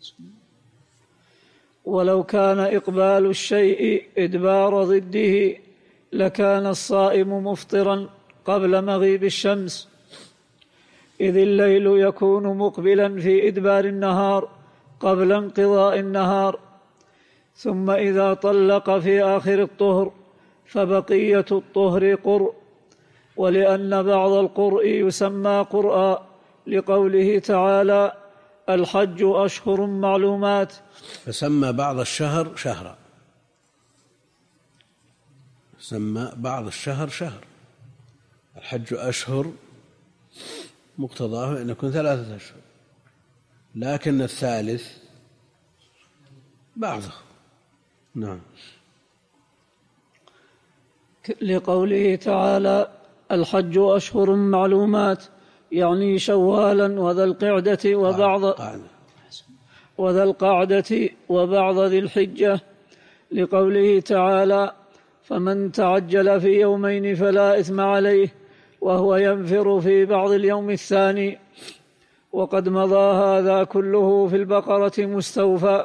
ولو كان إقبال الشيء إدبار ضده لكان الصائم مفطرا قبل مغيب الشمس، إذ الليل يكون مقبلا في إدبار النهار قبل انقضاء النهار. ثم إذا طلق في آخر الطهر فبقية الطهر قرء، ولأن بعض القرء يسمى قرآ لقوله تعالى: الحج أشهر معلومات، فسمى بعض الشهر شهرا، سمى بعض الشهر شهر. الحج أشهر مقتضاه أن يكون ثلاثة أشهر، لكن الثالث بعضه. نعم. لقوله تعالى: الحج أشهر معلومات، يعني شوالا وذا القعدة وبعض وذا القعدة وبعض ذي الحجة، لقوله تعالى: فمن تعجل في يومين فلا إثم عليه، وهو ينفر في بعض اليوم الثاني. وقد مضى هذا كله في البقرة مستوفى.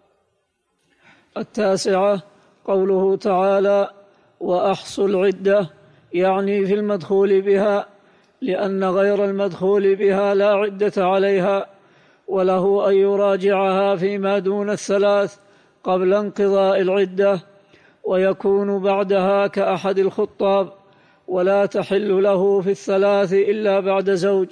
التاسعة قوله تعالى: وأحصوا العدة، يعني في المدخول بها، لأن غير المدخول بها لا عدة عليها، وله أن يراجعها فيما دون الثلاث قبل انقضاء العدة، ويكون بعدها كأحد الخطاب، ولا تحل له في الثلاث إلا بعد زوج.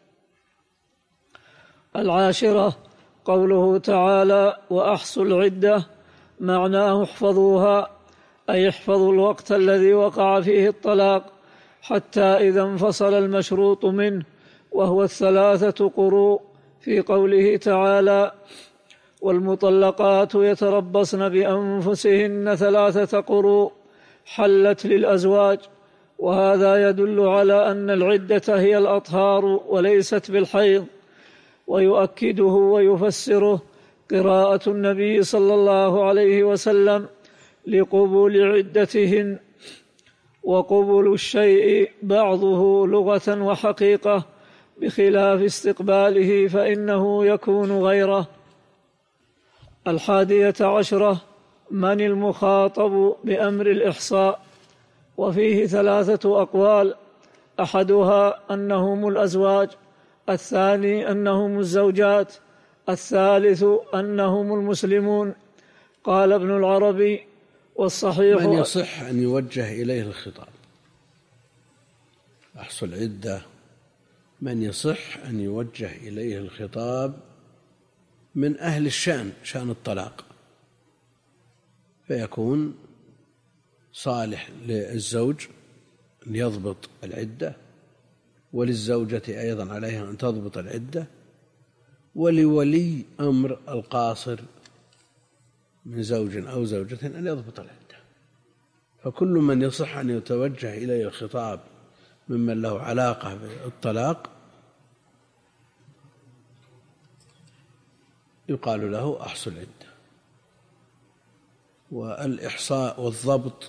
العاشرة قوله تعالى: وأحصوا العدة، معناه احفظوها، أي احفظوا الوقت الذي وقع فيه الطلاق حتى إذا انفصل المشروط منه، وهو الثلاثة قروء، في قوله تعالى: والمطلقات يتربصن بأنفسهن ثلاثة قروء حلت للأزواج. وهذا يدل على أن العدة هي الأطهار وليست بالحيض. ويؤكده ويفسره قراءة النبي صلى الله عليه وسلم لقبول عدتهن. وقبول الشيء بعضه لغة وحقيقة، بخلاف استقباله فإنه يكون غيره. الحادية عشرة من المخاطب بأمر الإحصاء، وفيه ثلاثة أقوال: أحدها أنهم الأزواج، الثاني أنهم الزوجات، الثالث أنهم المسلمون. قال ابن العربي: والصحيح من يصح أن يوجه إليه الخطاب. أحصوا العدة من يصح أن يوجه إليه الخطاب من أهل الشأن، شأن الطلاق، فيكون صالح للزوج أن يضبط العدة، وللزوجة أيضا عليها أن تضبط العدة، ولولي أمر القاصر من زوج أو زوجة أن يضبط العدة. فكل من يصح أن يتوجه إليه الخطاب ممن له علاقة بالطلاق يقال له أحصوا العدة. والإحصاء والضبط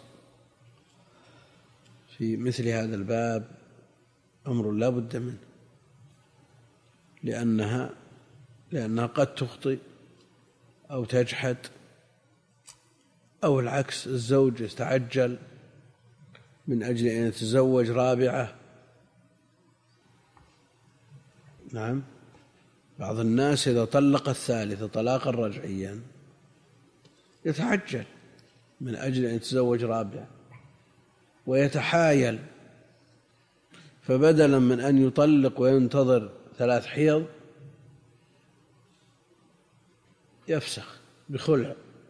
في مثل هذا الباب أمر لا بد منه، لأنها لأنها قد تخطئ أو تجحد، أو العكس، الزوج يتعجل من أجل أن يتزوج رابعة. نعم، بعض الناس إذا طلق الثالثة طلاقا رجعيا يتعجل من أجل أن يتزوج رابعة ويتحايل، فبدلا من أن يطلق وينتظر ثلاث حيض يفسخ بخلع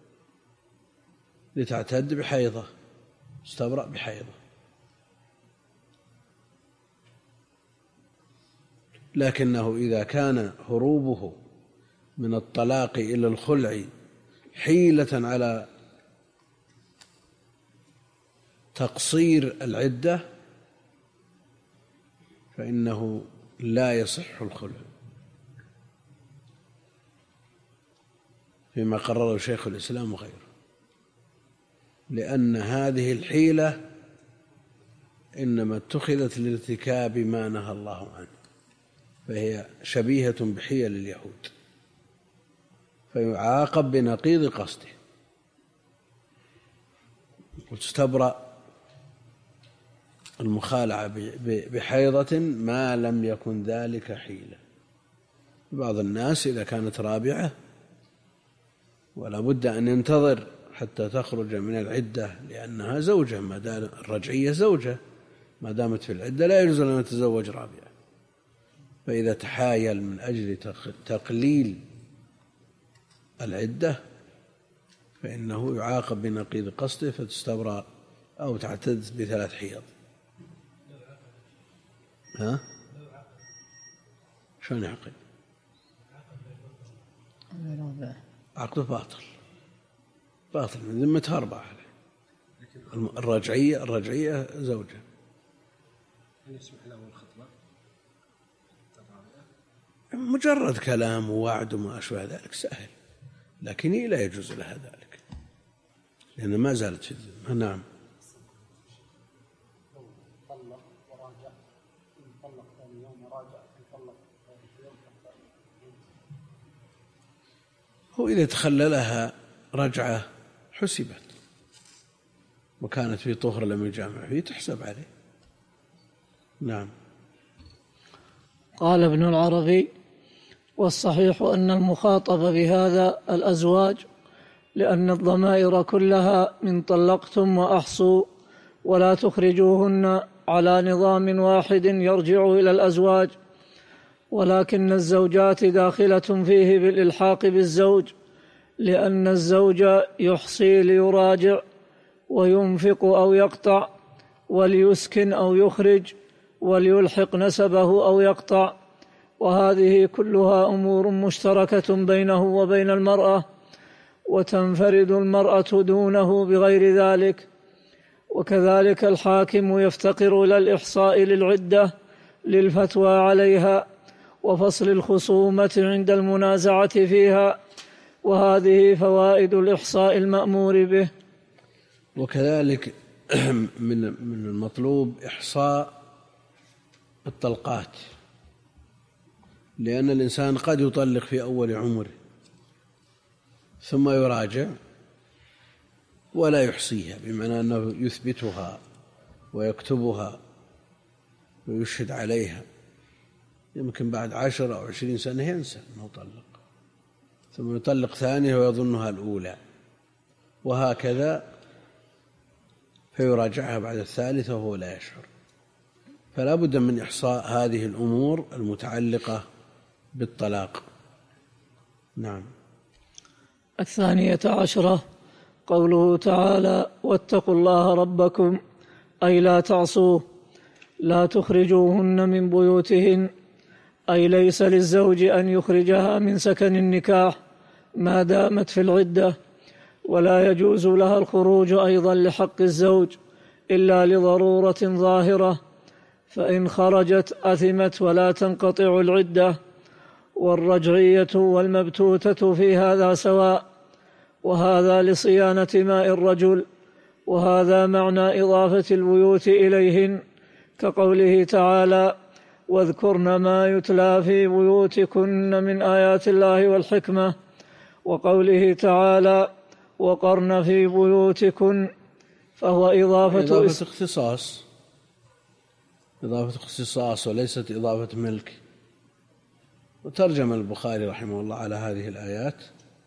لتعتد بحيضة، استبرأ بحيضة. لكنه إذا كان هروبه من الطلاق إلى الخلع حيلة على تقصير العدة فإنه لا يصح الخلع، فيما قرره شيخ الإسلام وغيره، لأن هذه الحيلة إنما اتخذت لارتكاب ما نهى الله عنه، فهي شبيهة بحيل اليهود، فيعاقب بنقيض قصده. وتستبرأ المخالعة بحيضة ما لم يكن ذلك حيلة. بعض الناس إذا كانت رابعة ولا بد أن ينتظر حتى تخرج من العدة لأنها زوجة، ما دام الرجعية زوجة ما دامت في العدة لا يجوز أن يتزوج رابعة، فإذا تحايل من أجل تقليل العدة فإنه يعاقب بنقيض قصده فتستبرأ أو تعتد بثلاث حيض. ها؟ شلون يعقد؟ عقده باطل باطل من ذمة أربعة عليه. الرجعية الرجعية زوجة. يسمح له الخطبة مجرد كلام ووعد وما أشبه ذلك سهل، لكن لا يجوز لها ذلك لأن ما زالت في الذمة. نعم. هو إذا تخللها رجعة حسبت وكانت في طهر لم يجامع فيه تحسب عليه. نعم. قال ابن العربي: والصحيح أن المخاطب بهذا الأزواج، لأن الضمائر كلها من طلقتم وأحصوا ولا تخرجوهن على نظام واحد يرجع إلى الأزواج، ولكن الزوجات داخلة فيه بالإلحاق بالزوج، لأن الزوج يحصي ليراجع وينفق أو يقطع وليسكن أو يخرج وليلحق نسبه أو يقطع، وهذه كلها أمور مشتركة بينه وبين المرأة، وتنفرد المرأة دونه بغير ذلك. وكذلك الحاكم يفتقر إلى الإحصاء للعدة للفتوى عليها وفصل الخصومة عند المنازعة فيها، وهذه فوائد الإحصاء المأمور به. وكذلك من من المطلوب إحصاء الطلقات، لأن الإنسان قد يطلق في أول عمره ثم يراجع ولا يحصيها، بمعنى أنه يثبتها ويكتبها ويشهد عليها، يمكن بعد عشر أو عشرين سنة ينسى أنه طلق، ثم يطلق ثانية ويظنها الأولى، وهكذا فيراجعها بعد الثالثة وهو لا يشعر. فلا بد من إحصاء هذه الأمور المتعلقة بالطلاق. نعم. الثانية عشرة قوله تعالى: واتقوا الله ربكم، أي لا تعصوه، لا تخرجوهن من بيوتهن، أي ليس للزوج أن يخرجها من سكن النكاح ما دامت في العدة، ولا يجوز لها الخروج أيضا لحق الزوج إلا لضرورة ظاهرة، فإن خرجت أثمت ولا تنقطع العدة. والرجعية والمبتوتة في هذا سواء، وهذا لصيانة ماء الرجل، وهذا معنى إضافة البيوت إليهن، كقوله تعالى: واذكرن ما يتلى في بيوتكن من آيات الله والحكمة، وقوله تعالى: وقرن في بيوتكن، فهو إضافة, إضافة اختصاص إضافة اختصاص وليست إضافة ملك. وترجم البخاري رحمه الله على هذه الآيات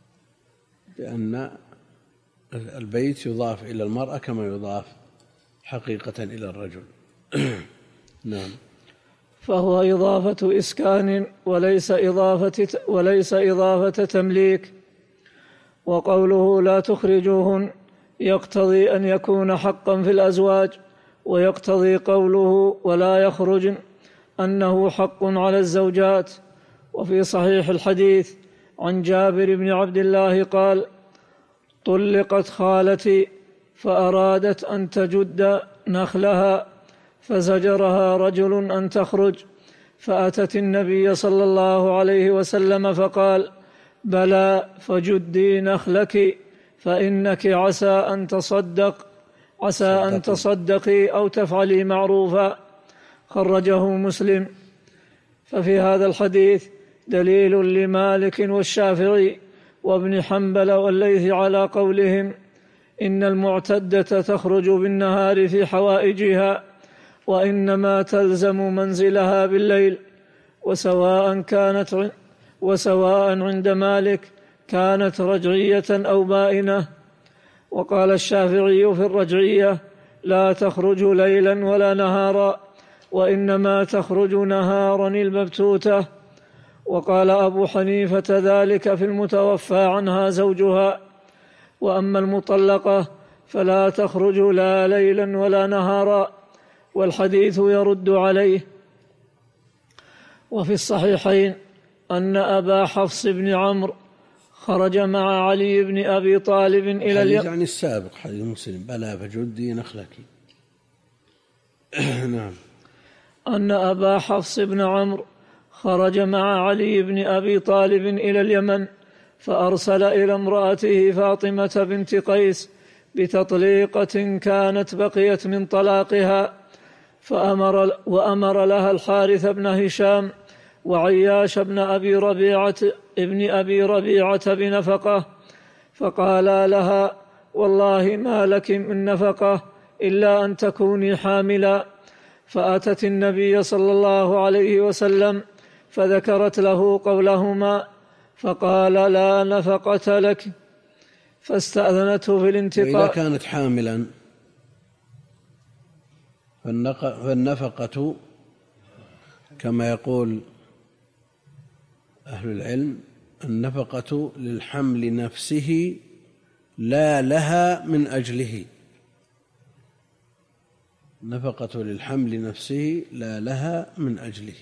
بأن البيت يضاف إلى المرأة كما يضاف حقيقة إلى الرجل. نعم. فهو إضافة إسكان وليس إضافة, وليس إضافة تمليك. وقوله لا تخرجوهن يقتضي أن يكون حقا في الأزواج، ويقتضي قوله ولا يخرجن أنه حق على الزوجات. وفي صحيح الحديث عن جابر بن عبد الله قال: طلقت خالتي فأرادت أن تجد نخلها فزجرها رجل أن تخرج، فأتت النبي صلى الله عليه وسلم فقال: بلى، فجدي نخلك فإنك عسى أن تصدق عسى أن تصدقي أو تفعلي معروفا. خرجه مسلم. ففي هذا الحديث دليل لمالك والشافعي وابن حنبل والليث على قولهم إن المعتدة تخرج بالنهار في حوائجها، وإنما تلزم منزلها بالليل. وسواء كانت وسواء عند مالك كانت رجعية أو بائنة. وقال الشافعي في الرجعية: لا تخرج ليلا ولا نهارا، وإنما تخرج نهارا المبتوتة. وقال أبو حنيفة ذلك في المتوفى عنها زوجها. وأما المطلقة فلا تخرج لا ليلا ولا نهارا، والحديث يرد عليه. وفي الصحيحين أن أبا حفص بن عمرو خرج مع علي بن أبي طالب إلى اليمن. يعني السابق حديث مسلم: بلى فجدي نخلك. نعم. أن أبا حفص بن عمرو خرج مع علي بن أبي طالب إلى اليمن، فأرسل إلى امرأته فاطمة بنت قيس بتطليقة كانت بقيت من طلاقها، فأمر وأمر لها الحارث بن هشام وعياش بن أبي ربيعة ابن أبي ربيعة بنفقة، فقالا لها: والله ما لك من نفقة إلا أن تكوني حاملا. فأتت النبي صلى الله عليه وسلم فذكرت له قولهما، فقال: لا نفقة لك، فاستأذنته في الانتقال. وإذا كانت حاملا فالنفقة كما يقول أهل العلم: النفقة للحمل نفسه لا لها من أجله. نفقة للحمل نفسه لا لها من أجله.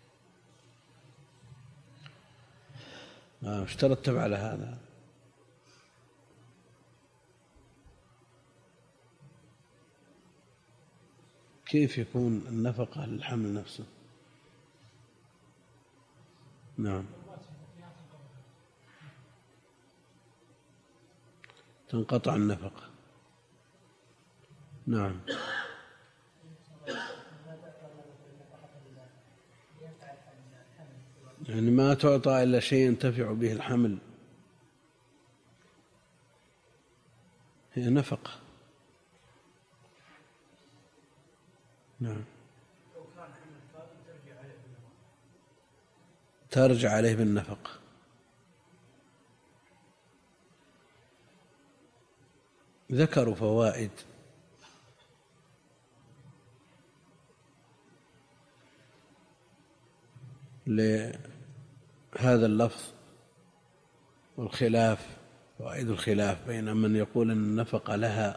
ايش ترتب على هذا؟ كيف يكون النفقة للحمل نفسه؟ نعم. تنقطع النفقة. نعم. يعني ما تعطى إلا شيء ينتفع به الحمل، هي نفقة. نعم. ترجع عليه بالنفقة. ذكروا فوائد لهذا اللفظ والخلاف، فوائد الخلاف بين من يقول أن النفقة لها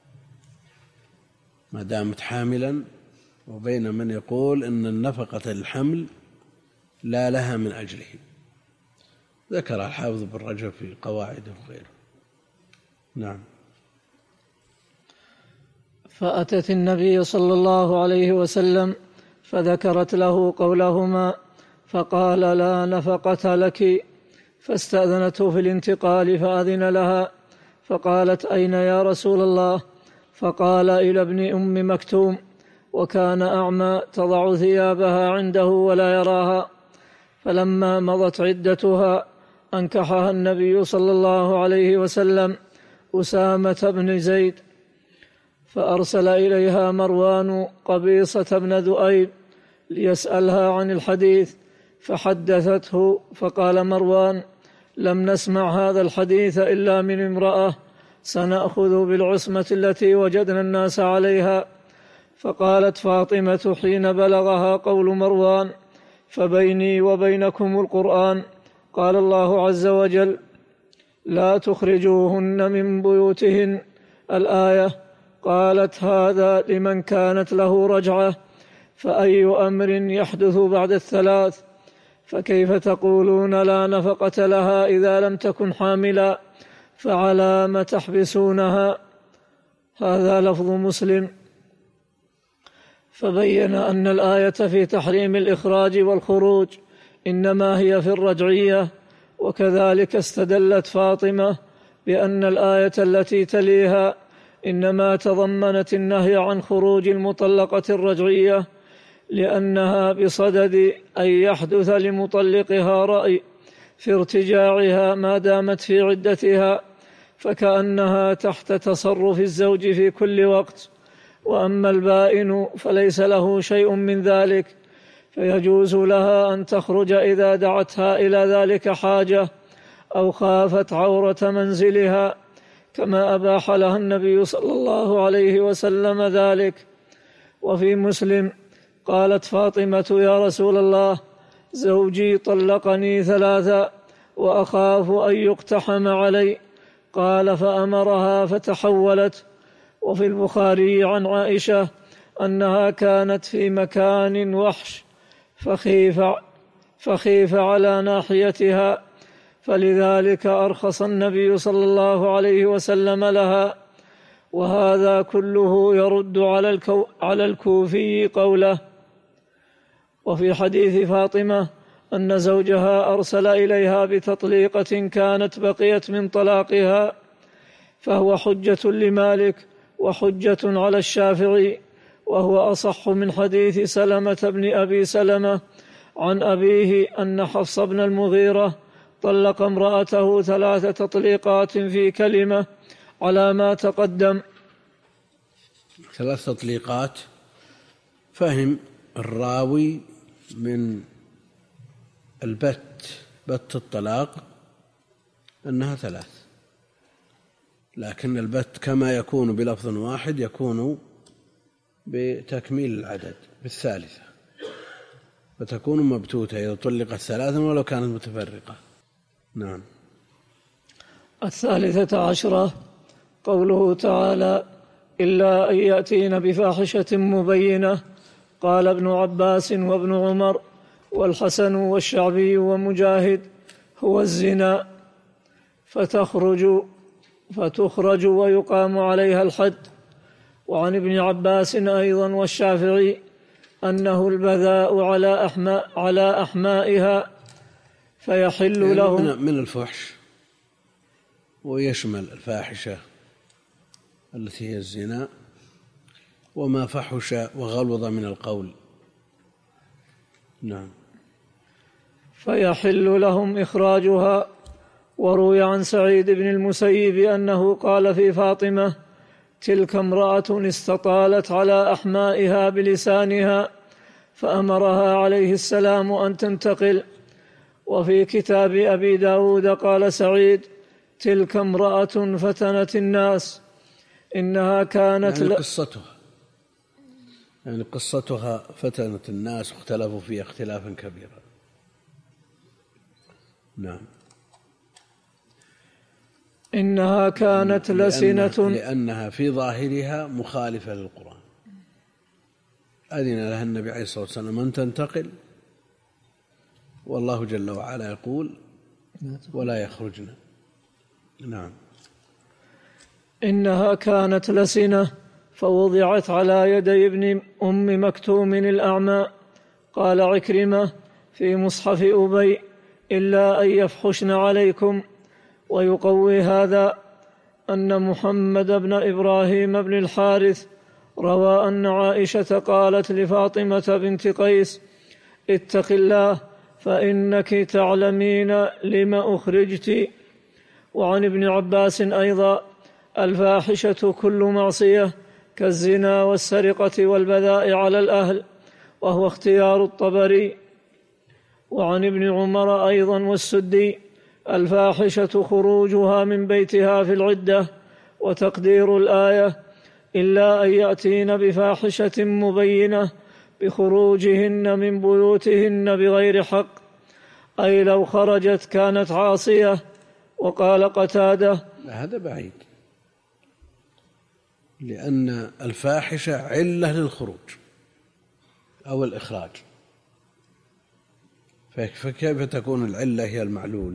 ما دامت حاملا، وبين من يقول أن النفقة الحمل لا لها من أجله. ذكر الحافظ بن رجب في قواعده وغيره. نعم. فأتت النبي صلى الله عليه وسلم فذكرت له قولهما، فقال: لا نفقة لك. فاستأذنته في الانتقال فأذن لها، فقالت: أين يا رسول الله؟ فقال: إلى ابن أم مكتوم، وكان أعمى، تضع ثيابها عنده ولا يراها. فلما مضت عدتها أنكحها النبي صلى الله عليه وسلم أسامة بن زيد، فأرسل إليها مروان قبيصة بن ذؤيب ليسألها عن الحديث، فحدثته، فقال مروان: لم نسمع هذا الحديث إلا من امرأة، سنأخذ بالعصمة التي وجدنا الناس عليها. فقالت فاطمة حين بلغها قول مروان: فبيني وبينكم القرآن، قال الله عز وجل: لا تخرجوهن من بيوتهن، الآية. قالت: هذا لمن كانت له رجعة، فأي أمر يحدث بعد الثلاث؟ فكيف تقولون لا نفقة لها إذا لم تكن حاملا؟ فعلى ما تحبسونها؟ هذا لفظ مسلم. فبين أن الآية في تحريم الإخراج والخروج إنما هي في الرجعية، وكذلك استدلت فاطمة بأن الآية التي تليها إنما تضمنت النهي عن خروج المطلقة الرجعية، لأنها بصدد أن يحدث لمطلقها رأي في ارتجاعها ما دامت في عدتها، فكأنها تحت تصرف الزوج في كل وقت. وأما البائن فليس له شيء من ذلك، فيجوز لها أن تخرج إذا دعتها إلى ذلك حاجة أو خافت عورة منزلها، كما أباح لها النبي صلى الله عليه وسلم ذلك. وفي مسلم قالت فاطمة: يا رسول الله، زوجي طلقني ثلاثا وأخاف أن يقتحم علي. قال: فأمرها فتحولت. وفي البخاري عن عائشة أنها كانت في مكان وحش فخيف, فخيف على ناحيتها، فلذلك أرخص النبي صلى الله عليه وسلم لها. وهذا كله يرد على, الكو على الكوفي قوله. وفي حديث فاطمة أن زوجها أرسل إليها بتطليقة كانت بقيت من طلاقها، فهو حجة لمالك وحجة على الشافعي، وهو أصح من حديث سلمة بن أبي سلمة عن أبيه أن حفص بن المغيرة طلق امرأته ثلاث تطليقات في كلمة على ما تقدم. ثلاث تطليقات فهم الراوي من البت بت الطلاق أنها ثلاث، لكن البت كما يكون بلفظ واحد يكون بتكميل العدد بالثالثة، فتكون مبتوتة إذا طلقت ثلاثا ولو كانت متفرقة. نعم. الثالثة عشرة قوله تعالى: إلا أن يأتين بفاحشة مبينة. قال ابن عباس وابن عمر والحسن والشعبي ومجاهد: هو الزنا، فتخرج فتخرج ويقام عليها الحد. وعن ابن عباس أيضا والشافعي أنه البذاء على أحماء على أحمائها، فيحل يعني لهم من الفحش، ويشمل الفاحشة التي هي الزنا وما فحش وغلظ من القول. نعم. فيحل لهم إخراجها. وروي عن سعيد بن المسيب أنه قال في فاطمة: تلك امرأة استطالت على أحمائها بلسانها، فأمرها عليه السلام أن تنتقل. وفي كتاب أبي داود قال سعيد: تلك امرأة فتنت الناس، إنها كانت يعني قصتها يعني قصتها فتنت الناس واختلفوا فيها اختلافا كبيرا. نعم. إنها كانت لسنة، لأنها في ظاهرها مخالفة للقرآن. أذن لها النبي عليه الصلاة والسلام أن تنتقل، والله جل وعلا يقول: ولا يخرجن. نعم. إنها كانت لسنة فوضعت على يدي ابن أم مكتوم الأعمى. قال عكرمة: في مصحف أبي إلا أن يفحشن عليكم. ويقوي هذا أن محمد بن إبراهيم بن الحارث روى أن عائشة قالت لفاطمة بنت قيس: اتق الله فإنك تعلمين لما أخرجت. وعن ابن عباس أيضا: الفاحشة كل معصية كالزنا والسرقة والبذاء على الأهل، وهو اختيار الطبري. وعن ابن عمر أيضا والسدي: الفاحشة خروجها من بيتها في العدة. وتقدير الآية: إلا أن يأتين بفاحشة مبينة بخروجهن من بيوتهن بغير حق، أي لو خرجت كانت عاصية. وقال قتادة: هذا بعيد، لأن الفاحشة علة للخروج أو الإخراج، فكيف تكون العلة هي المعلول؟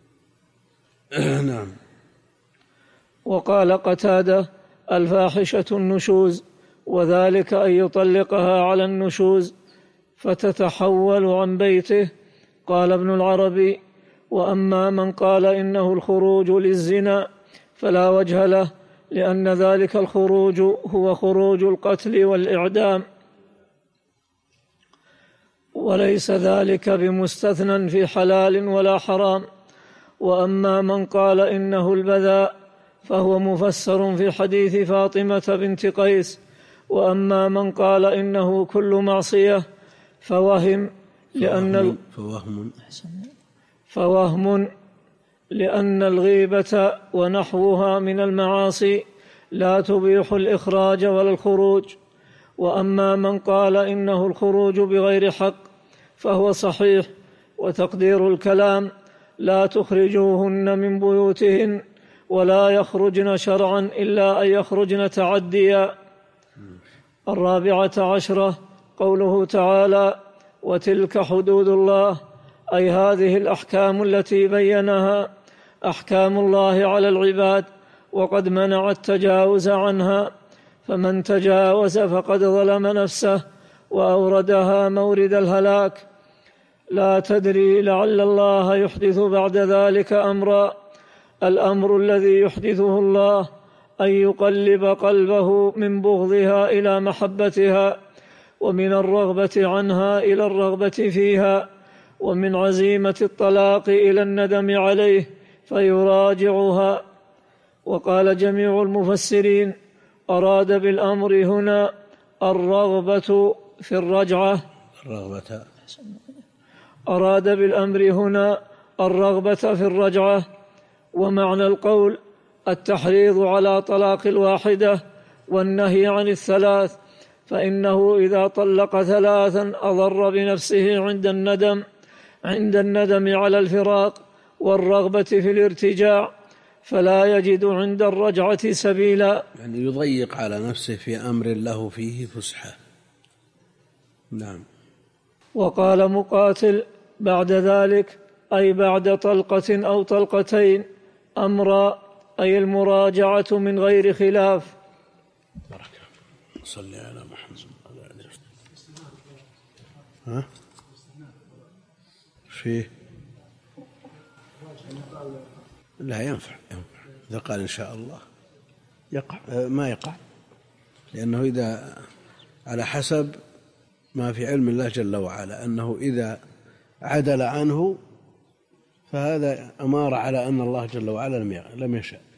نعم. وقال قتادة: الفاحشة النشوز، وذلك أن يطلقها على النشوز فتتحول عن بيته. قال ابن العربي: وأما من قال إنه الخروج للزنا فلا وجه له، لأن ذلك الخروج هو خروج القتل والإعدام، وليس ذلك بمستثنى في حلال ولا حرام. وأما من قال إنه البذاء فهو مفسر في حديث فاطمة بنت قيس. وأما من قال إنه كل معصية فوهم لأن فوهم فوهم لأن الغيبة ونحوها من المعاصي لا تبيح الإخراج ولا الخروج. وأما من قال إنه الخروج بغير حق فهو صحيح. وتقدير الكلام: لا تخرجوهن من بيوتهن ولا يخرجن شرعا إلا أن يخرجن تعديا. الرابعة عشرة قوله تعالى: وتلك حدود الله، أي هذه الأحكام التي بينها أحكام الله على العباد، وقد منع التجاوز عنها، فمن تجاوز فقد ظلم نفسه وأوردها مورد الهلاك. لا تدري لعل الله يحدث بعد ذلك أمرا. الأمر الذي يحدثه الله أن يقلب قلبه من بغضها إلى محبتها، ومن الرغبة عنها إلى الرغبة فيها، ومن عزيمة الطلاق إلى الندم عليه فيراجعها. وقال جميع المفسرين: أراد بالأمر هنا الرغبة في الرجعة الرغبة أراد بالأمر هنا الرغبة في الرجعة. ومعنى القول التحريض على طلاق الواحدة والنهي عن الثلاث، فإنه إذا طلق ثلاثا أضر بنفسه عند الندم عند الندم على الفراق والرغبة في الارتجاع، فلا يجد عند الرجعة سبيلا، يعني يضيق على نفسه في أمر له فيه فسحة. نعم. وقال مقاتل: بعد ذلك أي بعد طلقة أو طلقتين أمرا، أي المراجعة من غير خلاف. بركة. صلي على محمد. ها؟ فيه؟ لا ينفع ينفع إذا قال إن شاء الله يقع ما يقع، لأنه إذا على حسب ما في علم الله جل وعلا أنه إذا عدل عنه فهذا أمار على أن الله جل وعلا لم يشاء.